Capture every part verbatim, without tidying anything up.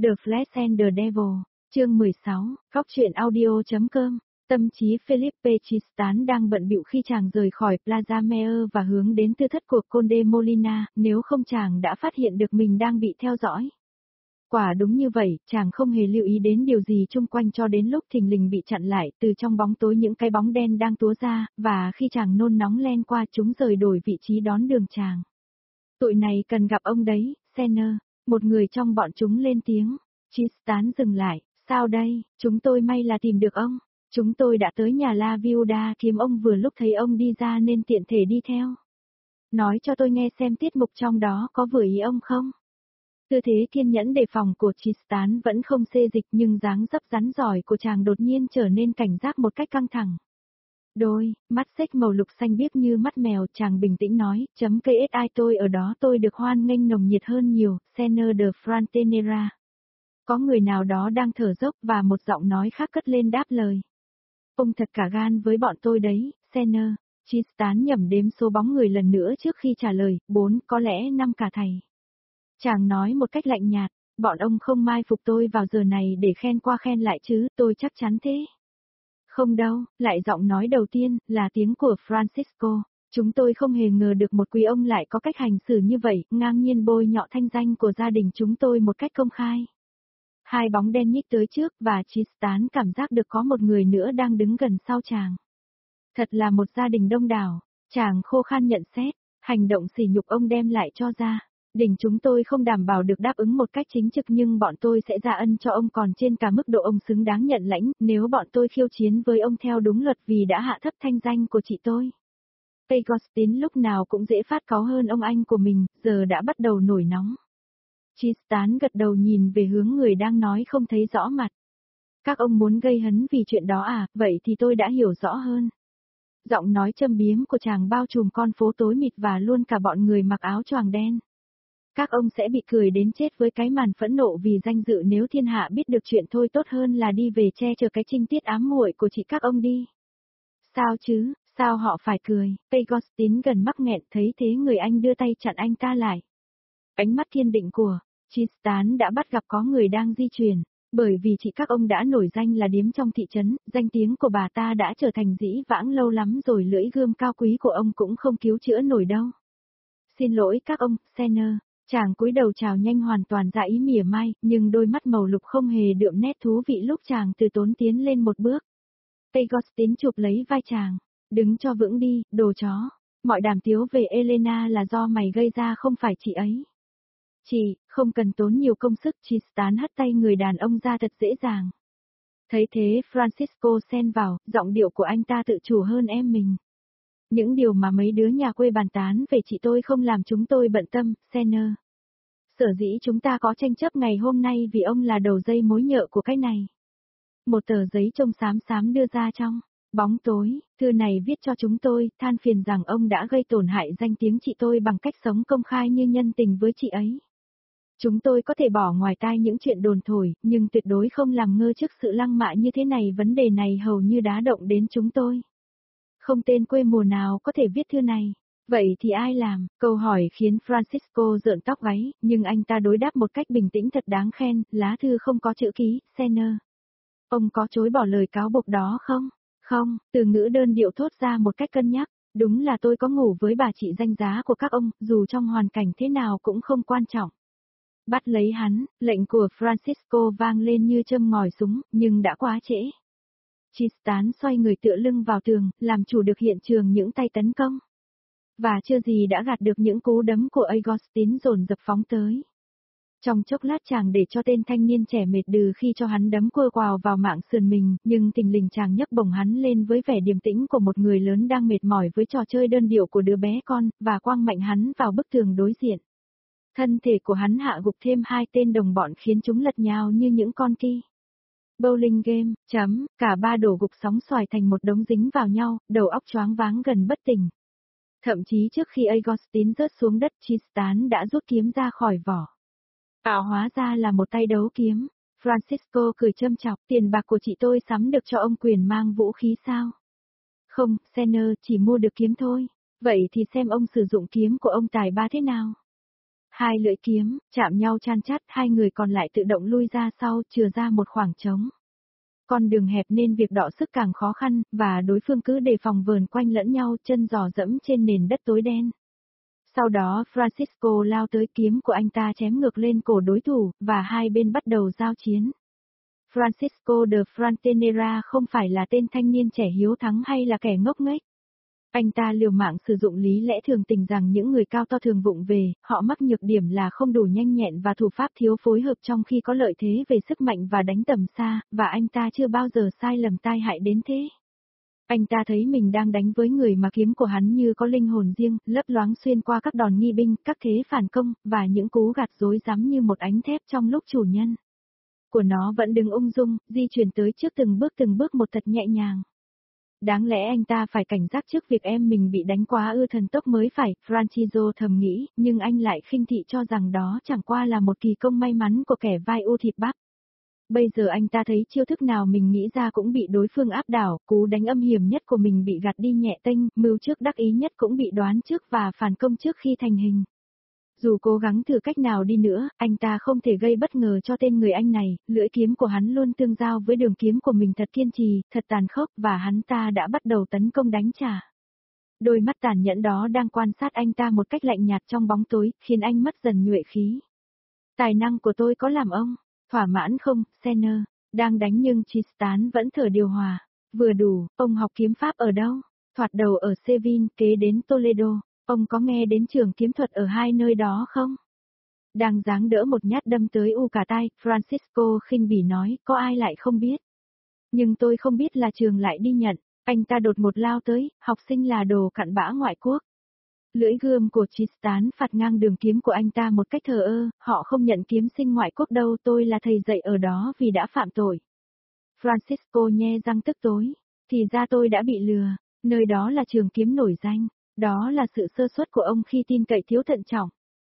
The Flash and the Devil, chương mười sáu, góc truyện audio.com. Tâm trí Felipe Tristan đang bận bịu khi chàng rời khỏi Plaza Meir và hướng đến tư thất của Conde Molina, nếu không chàng đã phát hiện được mình đang bị theo dõi. Quả đúng như vậy, chàng không hề lưu ý đến điều gì chung quanh cho đến lúc thình lình bị chặn lại, từ trong bóng tối những cái bóng đen đang túa ra, và khi chàng nôn nóng len qua chúng rời đổi vị trí đón đường chàng. Tụi này cần gặp ông đấy, Senner, một người trong bọn chúng lên tiếng. Tristan dừng lại, sao đây, chúng tôi may là tìm được ông. Chúng tôi đã tới nhà La Viuda kiếm ông vừa lúc thấy ông đi ra nên tiện thể đi theo. Nói cho tôi nghe xem tiết mục trong đó có vừa ý ông không? Tư thế kiên nhẫn đề phòng của Tristan vẫn không xê dịch nhưng dáng dấp rắn giỏi của chàng đột nhiên trở nên cảnh giác một cách căng thẳng. Đôi, mắt xếch màu lục xanh biếc như mắt mèo, chàng bình tĩnh nói, chấm ca ét i tôi ở đó tôi được hoan nghênh nồng nhiệt hơn nhiều, Senner de Frontenera. Có người nào đó đang thở dốc và một giọng nói khác cất lên đáp lời. Ông thật cả gan với bọn tôi đấy, Senner. Tristan nhẩm đếm số bóng người lần nữa trước khi trả lời, bốn, có lẽ năm cả thầy. Chàng nói một cách lạnh nhạt, bọn ông không mai phục tôi vào giờ này để khen qua khen lại chứ, tôi chắc chắn thế. Không đâu, lại giọng nói đầu tiên, là tiếng của Francisco. Chúng tôi không hề ngờ được một quý ông lại có cách hành xử như vậy, ngang nhiên bôi nhọ thanh danh của gia đình chúng tôi một cách công khai. Hai bóng đen nhích tới trước và Tristan cảm giác được có một người nữa đang đứng gần sau chàng. Thật là một gia đình đông đảo, chàng khô khan nhận xét, hành động sỉ nhục ông đem lại cho gia đình chúng tôi không đảm bảo được đáp ứng một cách chính trực nhưng bọn tôi sẽ ra ân cho ông còn trên cả mức độ ông xứng đáng nhận lãnh nếu bọn tôi khiêu chiến với ông theo đúng luật vì đã hạ thấp thanh danh của chị tôi. Agustin lúc nào cũng dễ phát cáu hơn ông anh của mình, giờ đã bắt đầu nổi nóng. Tristan gật đầu nhìn về hướng người đang nói không thấy rõ mặt. Các ông muốn gây hấn vì chuyện đó à, vậy thì tôi đã hiểu rõ hơn. Giọng nói châm biếm của chàng bao trùm con phố tối mịt và luôn cả bọn người mặc áo choàng đen. Các ông sẽ bị cười đến chết với cái màn phẫn nộ vì danh dự nếu thiên hạ biết được chuyện thôi tốt hơn là đi về che chở cái trinh tiết ám muội của chị các ông đi. Sao chứ, sao họ phải cười, Agustin gần mắc nghẹn thấy thế người anh đưa tay chặn anh ta lại. Ánh mắt kiên định của Tristan đã bắt gặp có người đang di chuyển, bởi vì chị các ông đã nổi danh là điếm trong thị trấn, danh tiếng của bà ta đã trở thành dĩ vãng lâu lắm rồi lưỡi gươm cao quý của ông cũng không cứu chữa nổi đâu. Xin lỗi các ông, Senner. Chàng cúi đầu chào nhanh hoàn toàn ra ý mỉa mai, nhưng đôi mắt màu lục không hề đượm nét thú vị lúc chàng từ tốn tiến lên một bước. Agustin chụp lấy vai chàng, đứng cho vững đi, đồ chó. Mọi đàm tiếu về Elena là do mày gây ra không phải chị ấy. Chị, không cần tốn nhiều công sức, Tristan hất tay người đàn ông ra thật dễ dàng. Thấy thế Francisco xen vào, giọng điệu của anh ta tự chủ hơn em mình. Những điều mà mấy đứa nhà quê bàn tán về chị tôi không làm chúng tôi bận tâm, Senner. Sở dĩ chúng ta có tranh chấp ngày hôm nay vì ông là đầu dây mối nhợ của cái này. Một tờ giấy trông xám xám đưa ra trong bóng tối, thư này viết cho chúng tôi, than phiền rằng ông đã gây tổn hại danh tiếng chị tôi bằng cách sống công khai như nhân tình với chị ấy. Chúng tôi có thể bỏ ngoài tai những chuyện đồn thổi, nhưng tuyệt đối không làm ngơ trước sự lăng mạ như thế này. Vấn đề này hầu như đá động đến chúng tôi. Không tên quê mùa nào có thể viết thư này. Vậy thì ai làm? Câu hỏi khiến Francisco rợn tóc gáy, nhưng anh ta đối đáp một cách bình tĩnh thật đáng khen, lá thư không có chữ ký, Senner. Ông có chối bỏ lời cáo buộc đó không? Không, từ ngữ đơn điệu thốt ra một cách cân nhắc. Đúng là tôi có ngủ với bà chị danh giá của các ông, dù trong hoàn cảnh thế nào cũng không quan trọng. Bắt lấy hắn, lệnh của Francisco vang lên như châm ngòi súng, nhưng đã quá trễ. Tristan xoay người tựa lưng vào tường, làm chủ được hiện trường những tay tấn công. Và chưa gì đã gạt được những cú đấm của Agustin dồn dập phóng tới. Trong chốc lát chàng để cho tên thanh niên trẻ mệt đừ khi cho hắn đấm quơ quào vào mạng sườn mình, nhưng thình lình chàng nhấc bổng hắn lên với vẻ điềm tĩnh của một người lớn đang mệt mỏi với trò chơi đơn điệu của đứa bé con, và quăng mạnh hắn vào bức tường đối diện. Thân thể của hắn hạ gục thêm hai tên đồng bọn khiến chúng lật nhào như những con ki. Bowling game, chấm, cả ba đổ gục sóng xoài thành một đống dính vào nhau, đầu óc choáng váng gần bất tỉnh. Thậm chí trước khi Agustin rớt xuống đất, Tristan đã rút kiếm ra khỏi vỏ. Ảo hóa ra là một tay đấu kiếm. Francisco cười châm chọc, tiền bạc của chị tôi sắm được cho ông quyền mang vũ khí sao? Không, Senner chỉ mua được kiếm thôi. Vậy thì xem ông sử dụng kiếm của ông tài ba thế nào? Hai lưỡi kiếm, chạm nhau chan chát, hai người còn lại tự động lui ra sau, chừa ra một khoảng trống. Con đường hẹp nên việc đọ sức càng khó khăn, và đối phương cứ đề phòng vờn quanh lẫn nhau, chân giò dẫm trên nền đất tối đen. Sau đó Francisco lao tới, kiếm của anh ta chém ngược lên cổ đối thủ, và hai bên bắt đầu giao chiến. Francisco de Frontenera không phải là tên thanh niên trẻ hiếu thắng hay là kẻ ngốc nghếch. Anh ta liều mạng sử dụng lý lẽ thường tình rằng những người cao to thường vụng về, họ mắc nhược điểm là không đủ nhanh nhẹn và thủ pháp thiếu phối hợp trong khi có lợi thế về sức mạnh và đánh tầm xa, và anh ta chưa bao giờ sai lầm tai hại đến thế. Anh ta thấy mình đang đánh với người mà kiếm của hắn như có linh hồn riêng, lấp loáng xuyên qua các đòn nghi binh, các thế phản công, và những cú gạt rối rắm như một ánh thép trong lúc chủ nhân của nó vẫn đứng ung dung, di chuyển tới trước từng bước từng bước một thật nhẹ nhàng. Đáng lẽ anh ta phải cảnh giác trước việc em mình bị đánh quá ư thần tốc mới phải, Francisco thầm nghĩ, nhưng anh lại khinh thị cho rằng đó chẳng qua là một kỳ công may mắn của kẻ vai u thịt bắp. Bây giờ anh ta thấy chiêu thức nào mình nghĩ ra cũng bị đối phương áp đảo, cú đánh âm hiểm nhất của mình bị gạt đi nhẹ tênh, mưu trước đắc ý nhất cũng bị đoán trước và phản công trước khi thành hình. Dù cố gắng thử cách nào đi nữa, anh ta không thể gây bất ngờ cho tên người anh này, lưỡi kiếm của hắn luôn tương giao với đường kiếm của mình thật kiên trì, thật tàn khốc, và hắn ta đã bắt đầu tấn công đánh trả. Đôi mắt tàn nhẫn đó đang quan sát anh ta một cách lạnh nhạt trong bóng tối, khiến anh mất dần nhuệ khí. Tài năng của tôi có làm ông thỏa mãn không, Senner? Đang đánh nhưng Tristan vẫn thở điều hòa. Vừa đủ, ông học kiếm pháp ở đâu? Thoạt đầu ở Seville, kế đến Toledo. Ông có nghe đến trường kiếm thuật ở hai nơi đó không? Đang giáng đỡ một nhát đâm tới u cả tai, Francisco khinh bỉ nói, có ai lại không biết. Nhưng tôi không biết là trường lại đi nhận. Anh ta đột ngột lao tới, học sinh là đồ cặn bã ngoại quốc. Lưỡi gươm của Tristan phạt ngang đường kiếm của anh ta một cách thờ ơ, họ không nhận kiếm sinh ngoại quốc đâu, tôi là thầy dạy ở đó vì đã phạm tội. Francisco nhe răng tức tối, thì ra tôi đã bị lừa, nơi đó là trường kiếm nổi danh, đó là sự sơ suất của ông khi tin cậy thiếu thận trọng.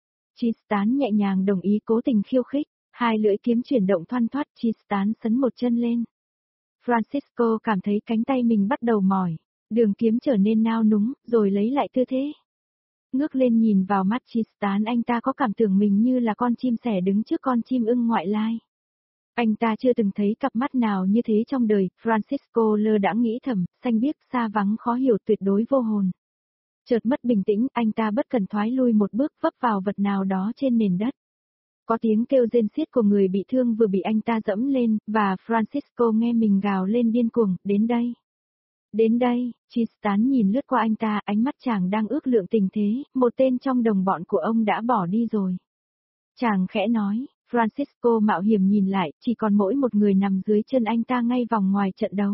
Tristan nhẹ nhàng đồng ý cố tình khiêu khích, hai lưỡi kiếm chuyển động thoăn thoắt, Tristan sấn một chân lên. Francisco cảm thấy cánh tay mình bắt đầu mỏi, đường kiếm trở nên nao núng, rồi lấy lại tư thế. Ngước lên nhìn vào mắt Tristan, anh ta có cảm tưởng mình như là con chim sẻ đứng trước con chim ưng ngoại lai. Anh ta chưa từng thấy cặp mắt nào như thế trong đời, Francisco lơ đãng nghĩ thầm, xanh biếc, xa vắng khó hiểu, tuyệt đối vô hồn. Chợt mất bình tĩnh, anh ta bất cần thoái lui một bước, vấp vào vật nào đó trên nền đất. Có tiếng kêu rên xiết của người bị thương vừa bị anh ta dẫm lên, và Francisco nghe mình gào lên điên cuồng, đến đây. Đến đây, Tristan nhìn lướt qua anh ta, ánh mắt chàng đang ước lượng tình thế, một tên trong đồng bọn của ông đã bỏ đi rồi. Chàng khẽ nói, Francisco mạo hiểm nhìn lại, chỉ còn mỗi một người nằm dưới chân anh ta ngay vòng ngoài trận đấu.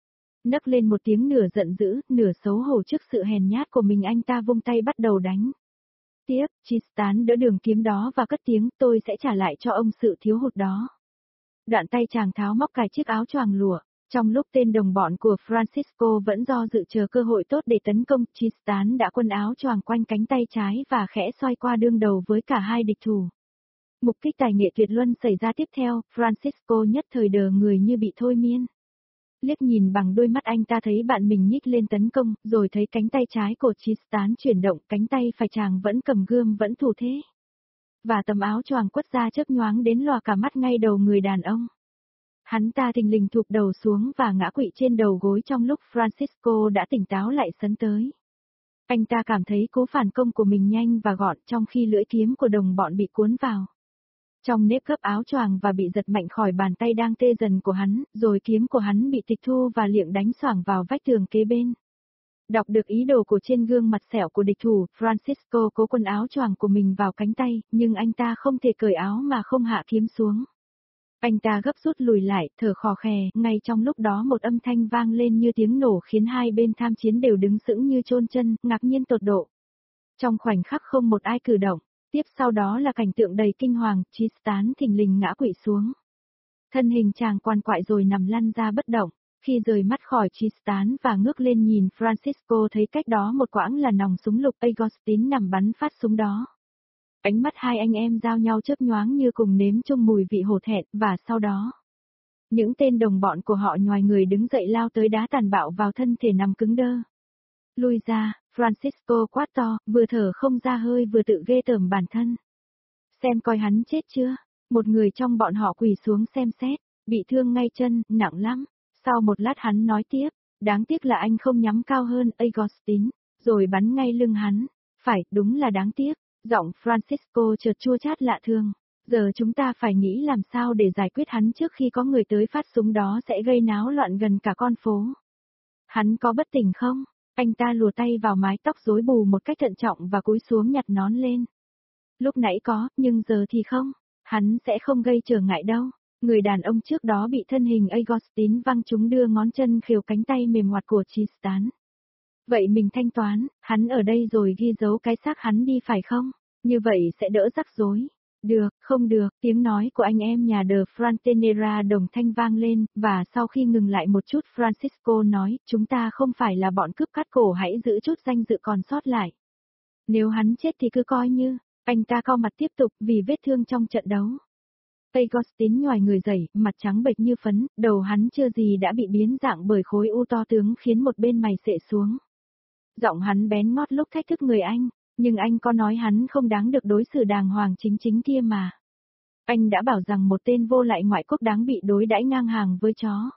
Nấc lên một tiếng nửa giận dữ, nửa xấu hổ trước sự hèn nhát của mình, anh ta vung tay bắt đầu đánh. Tiếp, Tristan đỡ đường kiếm đó và cất tiếng, tôi sẽ trả lại cho ông sự thiếu hụt đó. Đoạn tay chàng tháo móc cài chiếc áo choàng lụa. Trong lúc tên đồng bọn của Francisco vẫn do dự chờ cơ hội tốt để tấn công, Tristan đã quần áo choàng quanh cánh tay trái và khẽ xoay qua đương đầu với cả hai địch thủ. Mục kích tài nghệ tuyệt luân xảy ra tiếp theo, Francisco nhất thời đờ người như bị thôi miên. Liếc nhìn bằng đôi mắt, anh ta thấy bạn mình nhích lên tấn công, rồi thấy cánh tay trái của Tristan chuyển động, cánh tay phải chàng vẫn cầm gươm vẫn thủ thế. Và tấm áo choàng quất ra chớp nhoáng đến lòa cả mắt ngay đầu người đàn ông. Hắn ta thình lình thụp đầu xuống và ngã quỵ trên đầu gối trong lúc Francisco đã tỉnh táo lại sấn tới. Anh ta cảm thấy cú phản công của mình nhanh và gọn, trong khi lưỡi kiếm của đồng bọn bị cuốn vào trong nếp gấp áo choàng và bị giật mạnh khỏi bàn tay đang tê dần của hắn, rồi kiếm của hắn bị tịch thu và liệng đánh xoảng vào vách tường kế bên. Đọc được ý đồ của trên gương mặt sẹo của địch thủ, Francisco cố quần áo choàng của mình vào cánh tay, nhưng anh ta không thể cởi áo mà không hạ kiếm xuống. Anh ta gấp rút lùi lại, thở khò khè, ngay trong lúc đó một âm thanh vang lên như tiếng nổ khiến hai bên tham chiến đều đứng sững như chôn chân, ngạc nhiên tột độ. Trong khoảnh khắc không một ai cử động, tiếp sau đó là cảnh tượng đầy kinh hoàng, Tristan thình lình ngã quỵ xuống. Thân hình chàng quằn quại rồi nằm lăn ra bất động, khi rời mắt khỏi Tristan và ngước lên nhìn Francisco thấy cách đó một quãng là nòng súng lục Agustín nằm bắn phát súng đó. Ánh mắt hai anh em giao nhau chớp nhoáng như cùng nếm chung mùi vị hổ thẹn, và sau đó, những tên đồng bọn của họ nhoài người đứng dậy lao tới đá tàn bạo vào thân thể nằm cứng đơ. Lui ra, Francisco quát to, vừa thở không ra hơi vừa tự ghê tởm bản thân. xem coi hắn chết chưa. Một người trong bọn họ quỳ xuống xem xét, bị thương ngay chân, nặng lắm. Sau một lát hắn nói tiếp, đáng tiếc là anh không nhắm cao hơn Agustín, rồi bắn ngay lưng hắn. Phải, đúng là đáng tiếc. Giọng Francisco chợt chua chát lạ thường. Giờ chúng ta phải nghĩ làm sao để giải quyết hắn trước khi có người tới phát súng đó sẽ gây náo loạn gần cả con phố. Hắn có bất tỉnh không? Anh ta lùa tay vào mái tóc rối bù một cách thận trọng và cúi xuống nhặt nón lên. Lúc nãy có, nhưng giờ thì không. Hắn sẽ không gây trở ngại đâu. Người đàn ông trước đó bị thân hình Agustín văng trúng đưa ngón chân khều cánh tay mềm ngoặt của Tristan. Vậy mình thanh toán, hắn ở đây rồi ghi dấu cái xác hắn đi phải không? Như vậy sẽ đỡ rắc rối. Được, không được, tiếng nói của anh em nhà The Frontenera đồng thanh vang lên, và sau khi ngừng lại một chút Francisco nói, chúng ta không phải là bọn cướp cắt cổ, hãy giữ chút danh dự còn sót lại. Nếu hắn chết thì cứ coi như, anh ta cau mặt tiếp tục vì vết thương trong trận đấu. Agustín nhoài người dậy, mặt trắng bệch như phấn, đầu hắn chưa gì đã bị biến dạng bởi khối u to tướng khiến một bên mày xệ xuống. Giọng hắn bén ngót lúc thách thức người anh, nhưng anh có nói hắn không đáng được đối xử đàng hoàng chính chính kia mà. Anh đã bảo rằng một tên vô lại ngoại quốc đáng bị đối đãi ngang hàng với chó.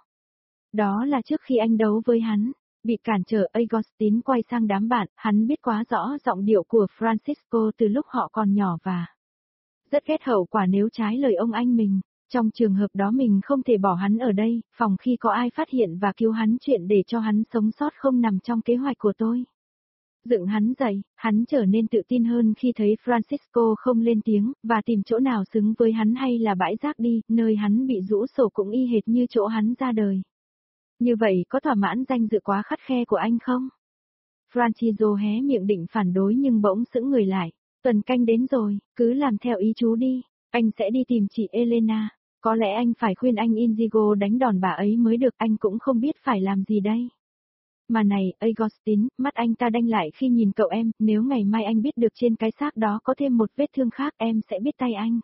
Đó là trước khi anh đấu với hắn. Bị cản trở, Agustín quay sang đám bạn, hắn biết quá rõ giọng điệu của Francisco từ lúc họ còn nhỏ và rất ghét hậu quả nếu trái lời ông anh mình. Trong trường hợp đó mình không thể bỏ hắn ở đây, phòng khi có ai phát hiện và cứu hắn, chuyện để cho hắn sống sót không nằm trong kế hoạch của tôi. Dựng hắn dậy, hắn trở nên tự tin hơn khi thấy Francisco không lên tiếng, và tìm chỗ nào xứng với hắn hay là bãi rác đi, nơi hắn bị rũ sổ cũng y hệt như chỗ hắn ra đời. Như vậy có thỏa mãn danh dự quá khắt khe của anh không? Francisco hé miệng định phản đối nhưng bỗng sững người lại. Tuần canh đến rồi, cứ làm theo ý chú đi, anh sẽ đi tìm chị Elena. Có lẽ anh phải khuyên anh Inigo đánh đòn bà ấy mới được, anh cũng không biết phải làm gì đây. Mà này, Agustín, mắt anh ta đanh lại khi nhìn cậu em, nếu ngày mai anh biết được trên cái xác đó có thêm một vết thương khác em sẽ biết tay anh.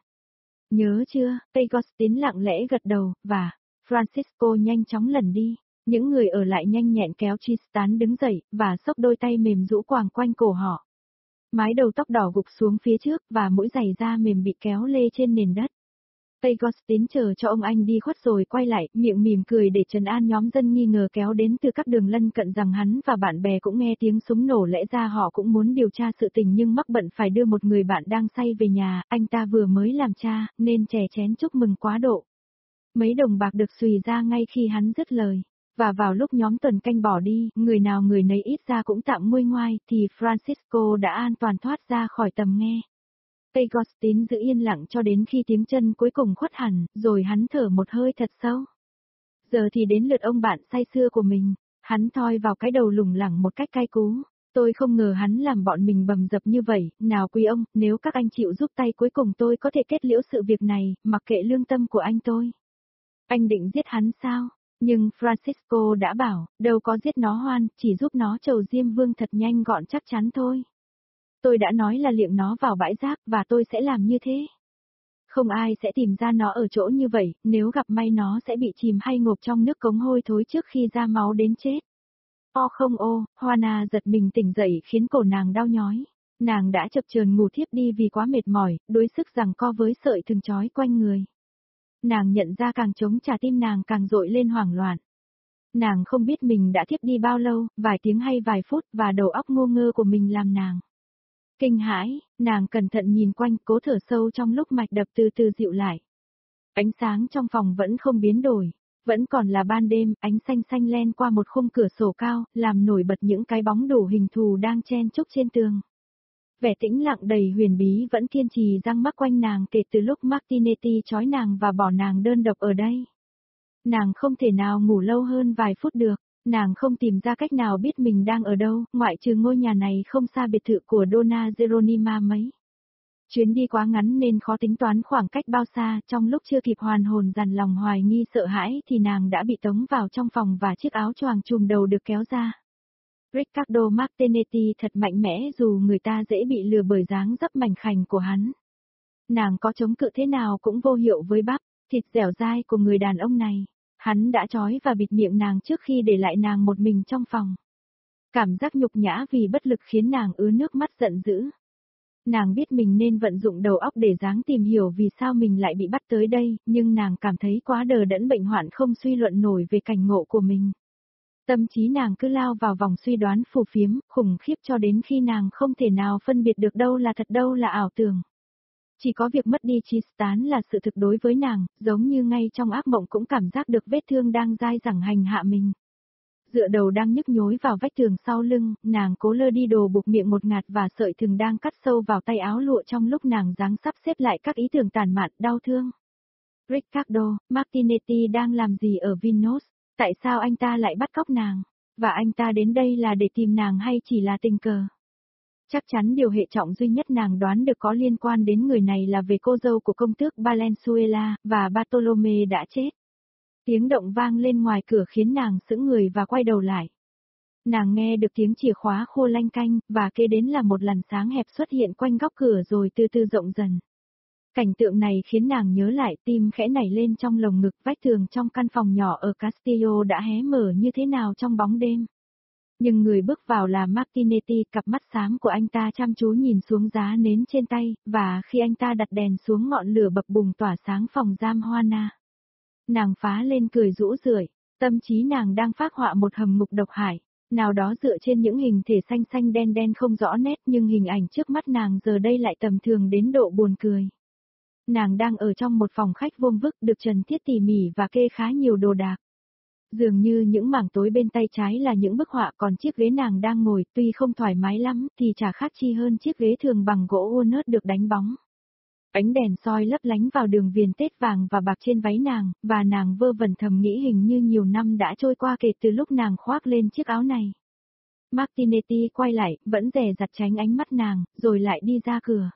Nhớ chưa? Agustín lặng lẽ gật đầu, và Francisco nhanh chóng lẩn đi. Những người ở lại nhanh nhẹn kéo Tristan đứng dậy, và xốc đôi tay mềm rũ quàng quanh cổ họ. Mái đầu tóc đỏ gục xuống phía trước, và mũi giày da mềm bị kéo lê trên nền đất. Agustín chờ cho ông anh đi khuất rồi quay lại, miệng mỉm cười để trấn an nhóm dân nghi ngờ kéo đến từ các đường lân cận rằng hắn và bạn bè cũng nghe tiếng súng nổ, lẽ ra họ cũng muốn điều tra sự tình nhưng mắc bận phải đưa một người bạn đang say về nhà, anh ta vừa mới làm cha, nên chè chén chúc mừng quá độ. Mấy đồng bạc được xùy ra ngay khi hắn dứt lời. Và vào lúc nhóm tuần canh bỏ đi, người nào người nấy ít ra cũng tạm nguôi ngoai, thì Francisco đã an toàn thoát ra khỏi tầm nghe. Agustín giữ yên lặng cho đến khi tiếng chân cuối cùng khuất hẳn, rồi hắn thở một hơi thật sâu. Giờ thì đến lượt ông bạn say sưa của mình, hắn thoi vào cái đầu lủng lẳng một cách cay cú. Tôi không ngờ hắn làm bọn mình bầm dập như vậy, nào quý ông, nếu các anh chịu giúp tay cuối cùng tôi có thể kết liễu sự việc này, mặc kệ lương tâm của anh tôi. Anh định giết hắn sao? Nhưng Francisco đã bảo, đâu có giết nó Hoan, chỉ giúp nó trầu Diêm Vương thật nhanh gọn chắc chắn thôi. Tôi đã nói là liệng nó vào bãi rác và tôi sẽ làm như thế. Không ai sẽ tìm ra nó ở chỗ như vậy, nếu gặp may nó sẽ bị chìm hay ngộp trong nước cống hôi thối trước khi ra máu đến chết. O không ô, Hoana giật mình tỉnh dậy khiến cổ nàng đau nhói. Nàng đã chập chờn ngủ thiếp đi vì quá mệt mỏi, đuối sức giằng co với sợi thừng trói quanh người. Nàng nhận ra càng chống trả tim nàng càng dội lên hoảng loạn. Nàng không biết mình đã thiếp đi bao lâu, vài tiếng hay vài phút, và đầu óc ngu ngơ của mình làm nàng kinh hãi. Nàng cẩn thận nhìn quanh, cố thở sâu trong lúc mạch đập từ từ dịu lại. Ánh sáng trong phòng vẫn không biến đổi, vẫn còn là ban đêm, ánh xanh xanh len qua một khung cửa sổ cao, làm nổi bật những cái bóng đủ hình thù đang chen chúc trên tường. Vẻ tĩnh lặng đầy huyền bí vẫn kiên trì răng mắc quanh nàng kể từ lúc Martinetti trói nàng và bỏ nàng đơn độc ở đây. Nàng không thể nào ngủ lâu hơn vài phút được, nàng không tìm ra cách nào biết mình đang ở đâu, ngoại trừ ngôi nhà này không xa biệt thự của Donna Geronima mấy. Chuyến đi quá ngắn nên khó tính toán khoảng cách bao xa, trong lúc chưa kịp hoàn hồn dằn lòng hoài nghi sợ hãi thì nàng đã bị tống vào trong phòng và chiếc áo choàng trùm đầu được kéo ra. Riccardo Martinetti thật mạnh mẽ dù người ta dễ bị lừa bởi dáng dấp mảnh khảnh của hắn. Nàng có chống cự thế nào cũng vô hiệu với bắp, thịt dẻo dai của người đàn ông này. Hắn đã trói và bịt miệng nàng trước khi để lại nàng một mình trong phòng. Cảm giác nhục nhã vì bất lực khiến nàng ứa nước mắt giận dữ. Nàng biết mình nên vận dụng đầu óc để ráng tìm hiểu vì sao mình lại bị bắt tới đây, nhưng nàng cảm thấy quá đờ đẫn bệnh hoạn không suy luận nổi về cảnh ngộ của mình. Tâm trí nàng cứ lao vào vòng suy đoán phù phiếm, khủng khiếp cho đến khi nàng không thể nào phân biệt được đâu là thật đâu là ảo tưởng. Chỉ có việc mất đi Tristan là sự thực đối với nàng, giống như ngay trong ác mộng cũng cảm giác được vết thương đang dai dẳng hành hạ mình. Dựa đầu đang nhức nhối vào vách tường sau lưng, nàng cố lơ đi đồ buộc miệng một ngạt và sợi thừng đang cắt sâu vào tay áo lụa trong lúc nàng giáng sắp xếp lại các ý tưởng tàn mạn, đau thương. Riccardo, Martinetti đang làm gì ở Venus? Tại sao anh ta lại bắt cóc nàng? Và anh ta đến đây là để tìm nàng hay chỉ là tình cờ? Chắc chắn điều hệ trọng duy nhất nàng đoán được có liên quan đến người này là về cô dâu của công tước Valenzuela, và Bartolome đã chết. Tiếng động vang lên ngoài cửa khiến nàng sững người và quay đầu lại. Nàng nghe được tiếng chìa khóa khô lanh canh, và kế đến là một làn sáng hẹp xuất hiện quanh góc cửa rồi từ từ rộng dần. Cảnh tượng này khiến nàng nhớ lại, tim khẽ nảy lên trong lồng ngực, vách tường trong căn phòng nhỏ ở Castillo đã hé mở như thế nào trong bóng đêm. Nhưng người bước vào là Martinetti, cặp mắt xám của anh ta chăm chú nhìn xuống giá nến trên tay, và khi anh ta đặt đèn xuống ngọn lửa bập bùng tỏa sáng phòng giam Juana. Nàng phá lên cười rũ rượi, tâm trí nàng đang phác họa một hầm ngục độc hại, nào đó dựa trên những hình thể xanh xanh đen đen không rõ nét, nhưng hình ảnh trước mắt nàng giờ đây lại tầm thường đến độ buồn cười. Nàng đang ở trong một phòng khách vuông vức được trần thiết tỉ mỉ và kê khá nhiều đồ đạc. Dường như những mảng tối bên tay trái là những bức họa, còn chiếc ghế nàng đang ngồi tuy không thoải mái lắm thì chả khác chi hơn chiếc ghế thường bằng gỗ walnut được đánh bóng. Ánh đèn soi lấp lánh vào đường viền tết vàng và bạc trên váy nàng, và nàng vơ vẩn thầm nghĩ hình như nhiều năm đã trôi qua kể từ lúc nàng khoác lên chiếc áo này. Martinetti quay lại, vẫn dè dặt tránh ánh mắt nàng, rồi lại đi ra cửa.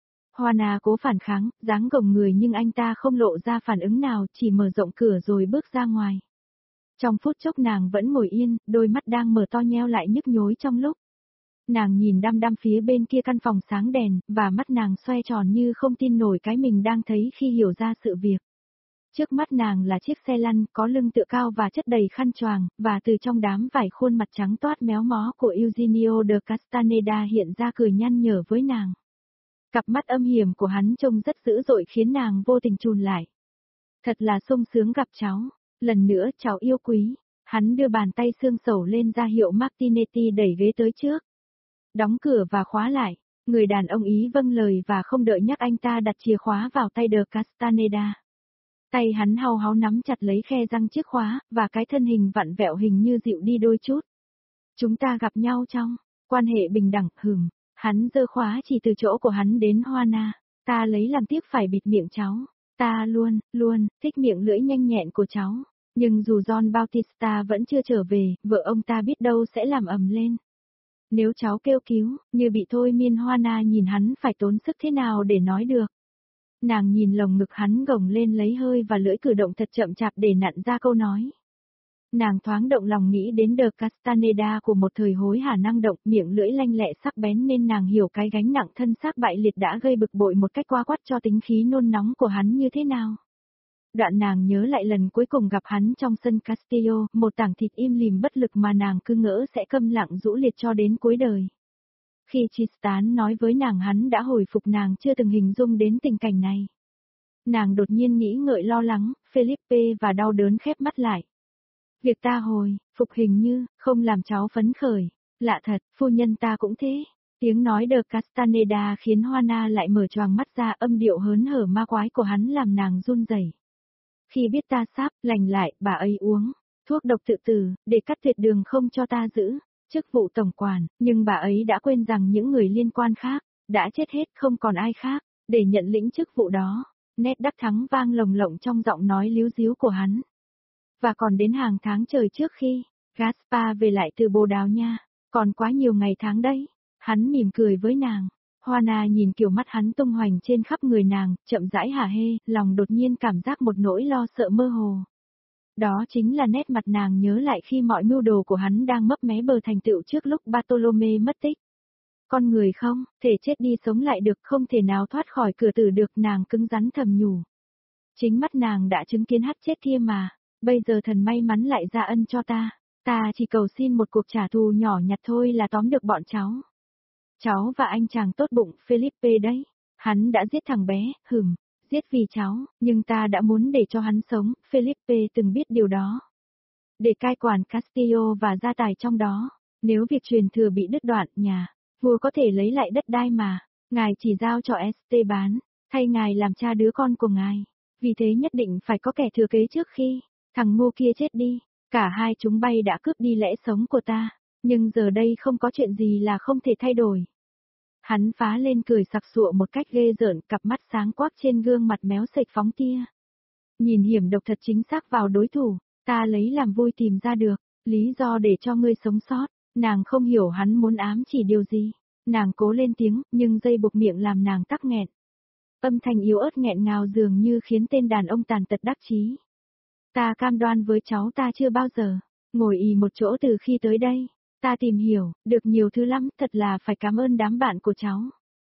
Juana cố phản kháng, dáng gồng người nhưng anh ta không lộ ra phản ứng nào, chỉ mở rộng cửa rồi bước ra ngoài. Trong phút chốc nàng vẫn ngồi yên, đôi mắt đang mở to nheo lại nhức nhối trong lúc. Nàng nhìn đăm đăm phía bên kia căn phòng sáng đèn, và mắt nàng xoay tròn như không tin nổi cái mình đang thấy khi hiểu ra sự việc. Trước mắt nàng là chiếc xe lăn, có lưng tựa cao và chất đầy khăn choàng, và từ trong đám vải khuôn mặt trắng toát méo mó của Eugenio de Castaneda hiện ra cười nhăn nhở với nàng. Cặp mắt âm hiểm của hắn trông rất dữ dội khiến nàng vô tình chùn lại. Thật là sung sướng gặp cháu, lần nữa cháu yêu quý. Hắn đưa bàn tay xương sầu lên ra hiệu Martinetti đẩy ghế tới trước. Đóng cửa và khóa lại, người đàn ông ý vâng lời và không đợi nhắc anh ta đặt chìa khóa vào tay de Castaneda. Tay hắn hau háu nắm chặt lấy khe răng chiếc khóa, và cái thân hình vặn vẹo hình như dịu đi đôi chút. Chúng ta gặp nhau trong quan hệ bình đẳng, hừm. Hắn giơ khóa chỉ từ chỗ của hắn đến Juana. Ta lấy làm tiếc phải bịt miệng cháu. Ta luôn, luôn, thích miệng lưỡi nhanh nhẹn của cháu. Nhưng dù John Bautista vẫn chưa trở về, vợ ông ta biết đâu sẽ làm ầm lên. Nếu cháu kêu cứu, như bị thôi miên, Juana nhìn hắn phải tốn sức thế nào để nói được. Nàng nhìn lồng ngực hắn gồng lên lấy hơi và lưỡi cử động thật chậm chạp để nặn ra câu nói. Nàng thoáng động lòng nghĩ đến de Castaneda của một thời hối hả năng động, miệng lưỡi lanh lẹ sắc bén, nên nàng hiểu cái gánh nặng thân xác bại liệt đã gây bực bội một cách qua quắt cho tính khí nôn nóng của hắn như thế nào. Đoạn nàng nhớ lại lần cuối cùng gặp hắn trong sân Castillo, một tảng thịt im lìm bất lực mà nàng cứ ngỡ sẽ câm lặng rũ liệt cho đến cuối đời. Khi Tristan nói với nàng hắn đã hồi phục, nàng chưa từng hình dung đến tình cảnh này. Nàng đột nhiên nghĩ ngợi lo lắng, Felipe và đau đớn khép mắt lại. Việc ta hồi phục hình như không làm cháu phấn khởi. Lạ thật, phu nhân ta cũng thế. Tiếng nói de Castaneda khiến Juana lại mở choàng mắt ra, âm điệu hớn hở ma quái của hắn làm nàng run rẩy. Khi biết ta sắp lành lại, bà ấy uống thuốc độc tự tử để cắt tuyệt đường không cho ta giữ chức vụ tổng quản, nhưng bà ấy đã quên rằng những người liên quan khác đã chết hết, không còn ai khác để nhận lĩnh chức vụ đó. Nét đắc thắng vang lồng lộng trong giọng nói líu díu của hắn. Và còn đến hàng tháng trời trước khi Gaspar về lại từ Bồ Đào Nha, còn quá nhiều ngày tháng đấy. Hắn mỉm cười với nàng. Juana nhìn kiểu mắt hắn tung hoành trên khắp người nàng, chậm rãi hả hê, lòng đột nhiên cảm giác một nỗi lo sợ mơ hồ. Đó chính là nét mặt nàng nhớ lại khi mọi mưu đồ của hắn đang mấp mé bờ thành tựu trước lúc Bartolome mất tích. Con người không thể chết đi sống lại được, không thể nào thoát khỏi cửa tử được, nàng cứng rắn thầm nhủ. Chính mắt nàng đã chứng kiến hắt chết kia mà, bây giờ thần may mắn lại ra ân cho ta, ta chỉ cầu xin một cuộc trả thù nhỏ nhặt thôi là tóm được bọn cháu. Cháu và anh chàng tốt bụng Felipe đấy. Hắn đã giết thằng bé, hừm, giết vì cháu, nhưng ta đã muốn để cho hắn sống, Felipe từng biết điều đó. Để cai quản Castillo và gia tài trong đó, nếu việc truyền thừa bị đứt đoạn, nhà, vua có thể lấy lại đất đai mà, ngài chỉ giao cho Esteban, thay ngài làm cha đứa con của ngài. Vì thế nhất định phải có kẻ thừa kế trước khi thằng ngu kia chết đi. Cả hai chúng bay đã cướp đi lẽ sống của ta, nhưng giờ đây không có chuyện gì là không thể thay đổi. Hắn phá lên cười sặc sụa một cách ghê rợn, cặp mắt sáng quắc trên gương mặt méo sệch phóng tia. Nhìn hiểm độc thật chính xác vào đối thủ, ta lấy làm vui tìm ra được, lý do để cho ngươi sống sót, nàng không hiểu hắn muốn ám chỉ điều gì. Nàng cố lên tiếng, nhưng dây buộc miệng làm nàng tắc nghẹn. Âm thanh yếu ớt nghẹn ngào dường như khiến tên đàn ông tàn tật đắc chí. Ta cam đoan với cháu ta chưa bao giờ ngồi ì một chỗ từ khi tới đây. Ta tìm hiểu, được nhiều thứ lắm, thật là phải cảm ơn đám bạn của cháu.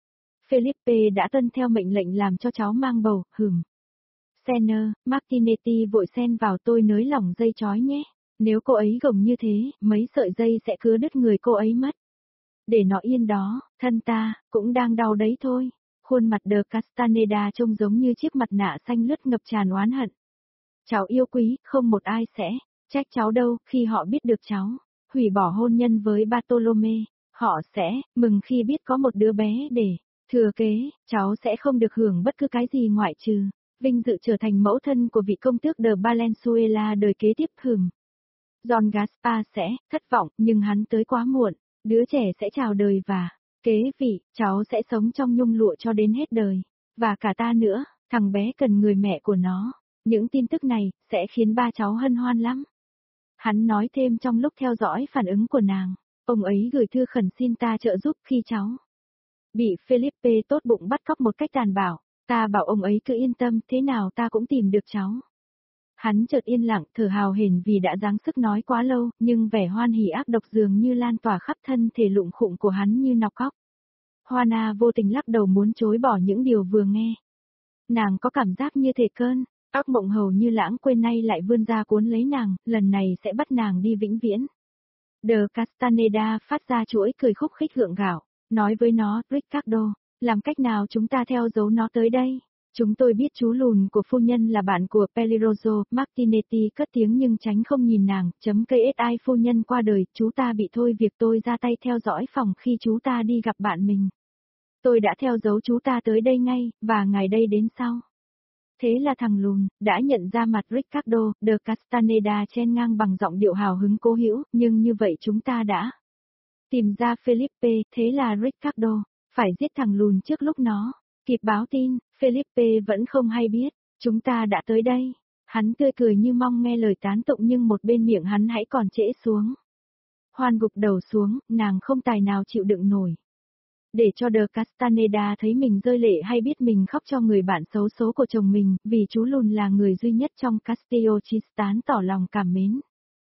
Felipe đã tuân theo mệnh lệnh làm cho cháu mang bầu, hừm. Senner, Martinetti vội xen vào, tôi nới lỏng dây chói nhé. Nếu cô ấy gồng như thế, mấy sợi dây sẽ cứa đứt người cô ấy mất. Để nó yên đó, thân ta, cũng đang đau đấy thôi. Khuôn mặt De Castaneda trông giống như chiếc mặt nạ xanh lướt ngập tràn oán hận. Cháu yêu quý, không một ai sẽ trách cháu đâu khi họ biết được cháu hủy bỏ hôn nhân với Bartolome. Họ sẽ mừng khi biết có một đứa bé để thừa kế, cháu sẽ không được hưởng bất cứ cái gì ngoại trừ vinh dự trở thành mẫu thân của vị công tước de Valenzuela đời kế tiếp. Hừm. John Gaspar sẽ thất vọng, nhưng hắn tới quá muộn. Đứa trẻ sẽ chào đời và kế vị, cháu sẽ sống trong nhung lụa cho đến hết đời. Và cả ta nữa, thằng bé cần người mẹ của nó. Những tin tức này sẽ khiến ba cháu hân hoan lắm. Hắn nói thêm trong lúc theo dõi phản ứng của nàng. Ông ấy gửi thư khẩn xin ta trợ giúp khi cháu bị Felipe tốt bụng bắt cóc một cách tàn bạo. Ta bảo ông ấy cứ yên tâm, thế nào ta cũng tìm được cháu. Hắn chợt yên lặng, thở hào hển vì đã giáng sức nói quá lâu, nhưng vẻ hoan hỉ ác độc dường như lan tỏa khắp thân thể lụng khụng của hắn như nọc óc. Juana vô tình lắc đầu muốn chối bỏ những điều vừa nghe. Nàng có cảm giác như thể cơn ác mộng hầu như lãng quên nay lại vươn ra cuốn lấy nàng, lần này sẽ bắt nàng đi vĩnh viễn. De Castaneda phát ra chuỗi cười khúc khích gượng gạo, nói với nó, Ricardo, làm cách nào chúng ta theo dấu nó tới đây? Chúng tôi biết chú lùn của phu nhân là bạn của Peliroso. Martinetti cất tiếng nhưng tránh không nhìn nàng, chấm cây ét ai phu nhân qua đời, chú ta bị thôi việc tôi ra tay theo dõi phòng khi chú ta đi gặp bạn mình. Tôi đã theo dấu chú ta tới đây ngay, và ngày đây đến sau. Thế là thằng lùn, đã nhận ra mặt Ricardo. De Castaneda chen ngang bằng giọng điệu hào hứng cố hữu, nhưng như vậy chúng ta đã tìm ra Felipe, thế là Ricardo phải giết thằng lùn trước lúc nó kịp báo tin. Felipe vẫn không hay biết, chúng ta đã tới đây. Hắn tươi cười như mong nghe lời tán tụng nhưng một bên miệng hắn hãy còn trễ xuống. Hoan gục đầu xuống, nàng không tài nào chịu đựng nổi. Để cho De Castaneda thấy mình rơi lệ hay biết mình khóc cho người bạn xấu số của chồng mình, vì chú lùn là người duy nhất trong Castillo Tristan tỏ lòng cảm mến.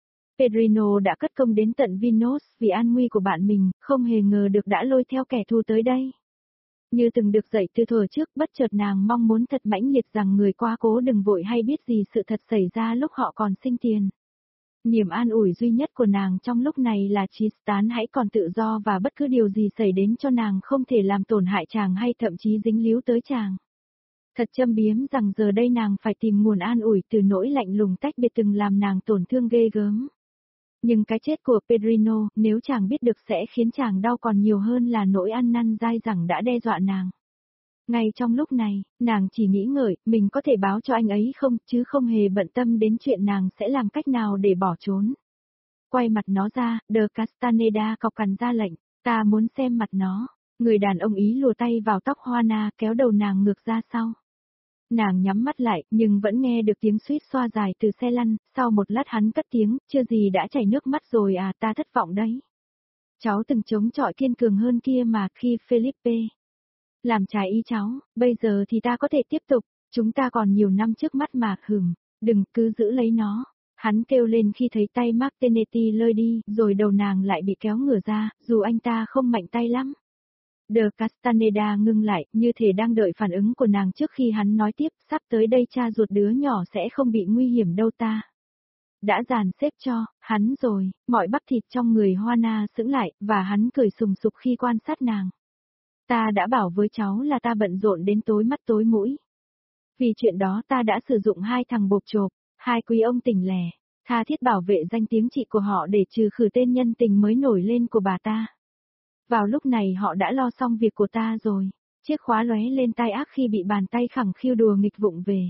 Pedrino đã cất công đến tận Vinos vì an nguy của bạn mình, không hề ngờ được đã lôi theo kẻ thù tới đây. Như từng được dạy từ thuở trước, bất chợt nàng mong muốn thật mãnh liệt rằng người quá cố đừng vội hay biết gì sự thật xảy ra lúc họ còn sinh tiền. Niềm an ủi duy nhất của nàng trong lúc này là Tristan hãy còn tự do và bất cứ điều gì xảy đến cho nàng không thể làm tổn hại chàng hay thậm chí dính líu tới chàng. Thật châm biếm rằng giờ đây nàng phải tìm nguồn an ủi từ nỗi lạnh lùng tách biệt từng làm nàng tổn thương ghê gớm. Nhưng cái chết của Pedrino, nếu chàng biết được sẽ khiến chàng đau còn nhiều hơn là nỗi ăn năn dai dẳng đã đe dọa nàng. Ngay trong lúc này, nàng chỉ nghĩ ngợi, mình có thể báo cho anh ấy không, chứ không hề bận tâm đến chuyện nàng sẽ làm cách nào để bỏ trốn. Quay mặt nó ra, De Castaneda cọc cằn ra lệnh, ta muốn xem mặt nó. Người đàn ông Ý lùa tay vào tóc Juana kéo đầu nàng ngược ra sau. Nàng nhắm mắt lại, nhưng vẫn nghe được tiếng suýt xoa dài từ xe lăn, sau một lát hắn cất tiếng, chưa gì đã chảy nước mắt rồi à, ta thất vọng đấy. Cháu từng chống chọi kiên cường hơn kia mà khi Felipe làm trái ý cháu, bây giờ thì ta có thể tiếp tục, chúng ta còn nhiều năm trước mắt mà, hừm, đừng cứ giữ lấy nó. Hắn kêu lên khi thấy tay Martinetti lơi đi, rồi đầu nàng lại bị kéo ngửa ra, dù anh ta không mạnh tay lắm. De Castaneda ngưng lại, như thể đang đợi phản ứng của nàng trước khi hắn nói tiếp, sắp tới đây cha ruột đứa nhỏ sẽ không bị nguy hiểm đâu ta. Đã dàn xếp cho, hắn rồi, mọi bắp thịt trong người Juana sững lại, và hắn cười sùng sục khi quan sát nàng. Ta đã bảo với cháu là ta bận rộn đến tối mắt tối mũi. Vì chuyện đó ta đã sử dụng hai thằng bộp chộp, hai quý ông tỉnh lẻ, tha thiết bảo vệ danh tiếng chị của họ để trừ khử tên nhân tình mới nổi lên của bà ta. Vào lúc này họ đã lo xong việc của ta rồi. Chiếc khóa lóe lên tai ác khi bị bàn tay khẳng khiu đùa nghịch vụng về.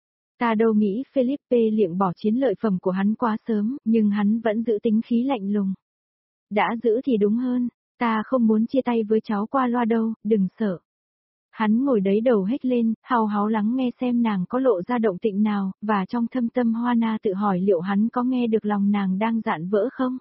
Ta đâu nghĩ Felipe liệng bỏ chiến lợi phẩm của hắn quá sớm, nhưng hắn vẫn giữ tính khí lạnh lùng. Đã giữ thì đúng hơn, ta không muốn chia tay với cháu qua loa đâu, đừng sợ. Hắn ngồi đấy đầu hết lên, hào háo lắng nghe xem nàng có lộ ra động tĩnh nào, và trong thâm tâm Hoa tự hỏi liệu hắn có nghe được lòng nàng đang dạn vỡ không?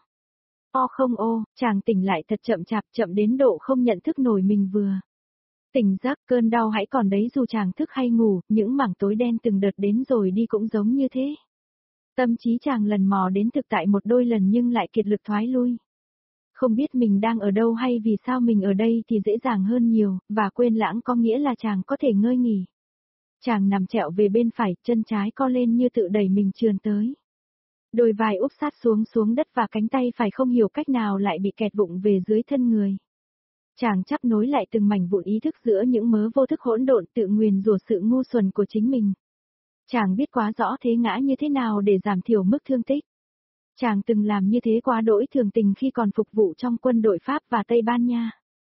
O không ô, chàng tỉnh lại thật chậm chạp, chậm đến độ không nhận thức nổi mình vừa. Tỉnh giấc, cơn đau hãy còn đấy dù chàng thức hay ngủ, những mảng tối đen từng đợt đến rồi đi cũng giống như thế. Tâm trí chàng lần mò đến thực tại một đôi lần nhưng lại kiệt lực thoái lui. Không biết mình đang ở đâu hay vì sao mình ở đây thì dễ dàng hơn nhiều, và quên lãng có nghĩa là chàng có thể ngơi nghỉ. Chàng nằm trẹo về bên phải, chân trái co lên như tự đẩy mình trườn tới. Đôi vai úp sát xuống xuống đất và cánh tay phải không hiểu cách nào lại bị kẹt vụng về dưới thân người. Chàng chắp nối lại từng mảnh vụn ý thức giữa những mớ vô thức hỗn độn tự nguyền rủa sự ngu xuẩn của chính mình. Chàng biết quá rõ thế ngã như thế nào để giảm thiểu mức thương tích. Chàng từng làm như thế quá đỗi thường tình khi còn phục vụ trong quân đội Pháp và Tây Ban Nha.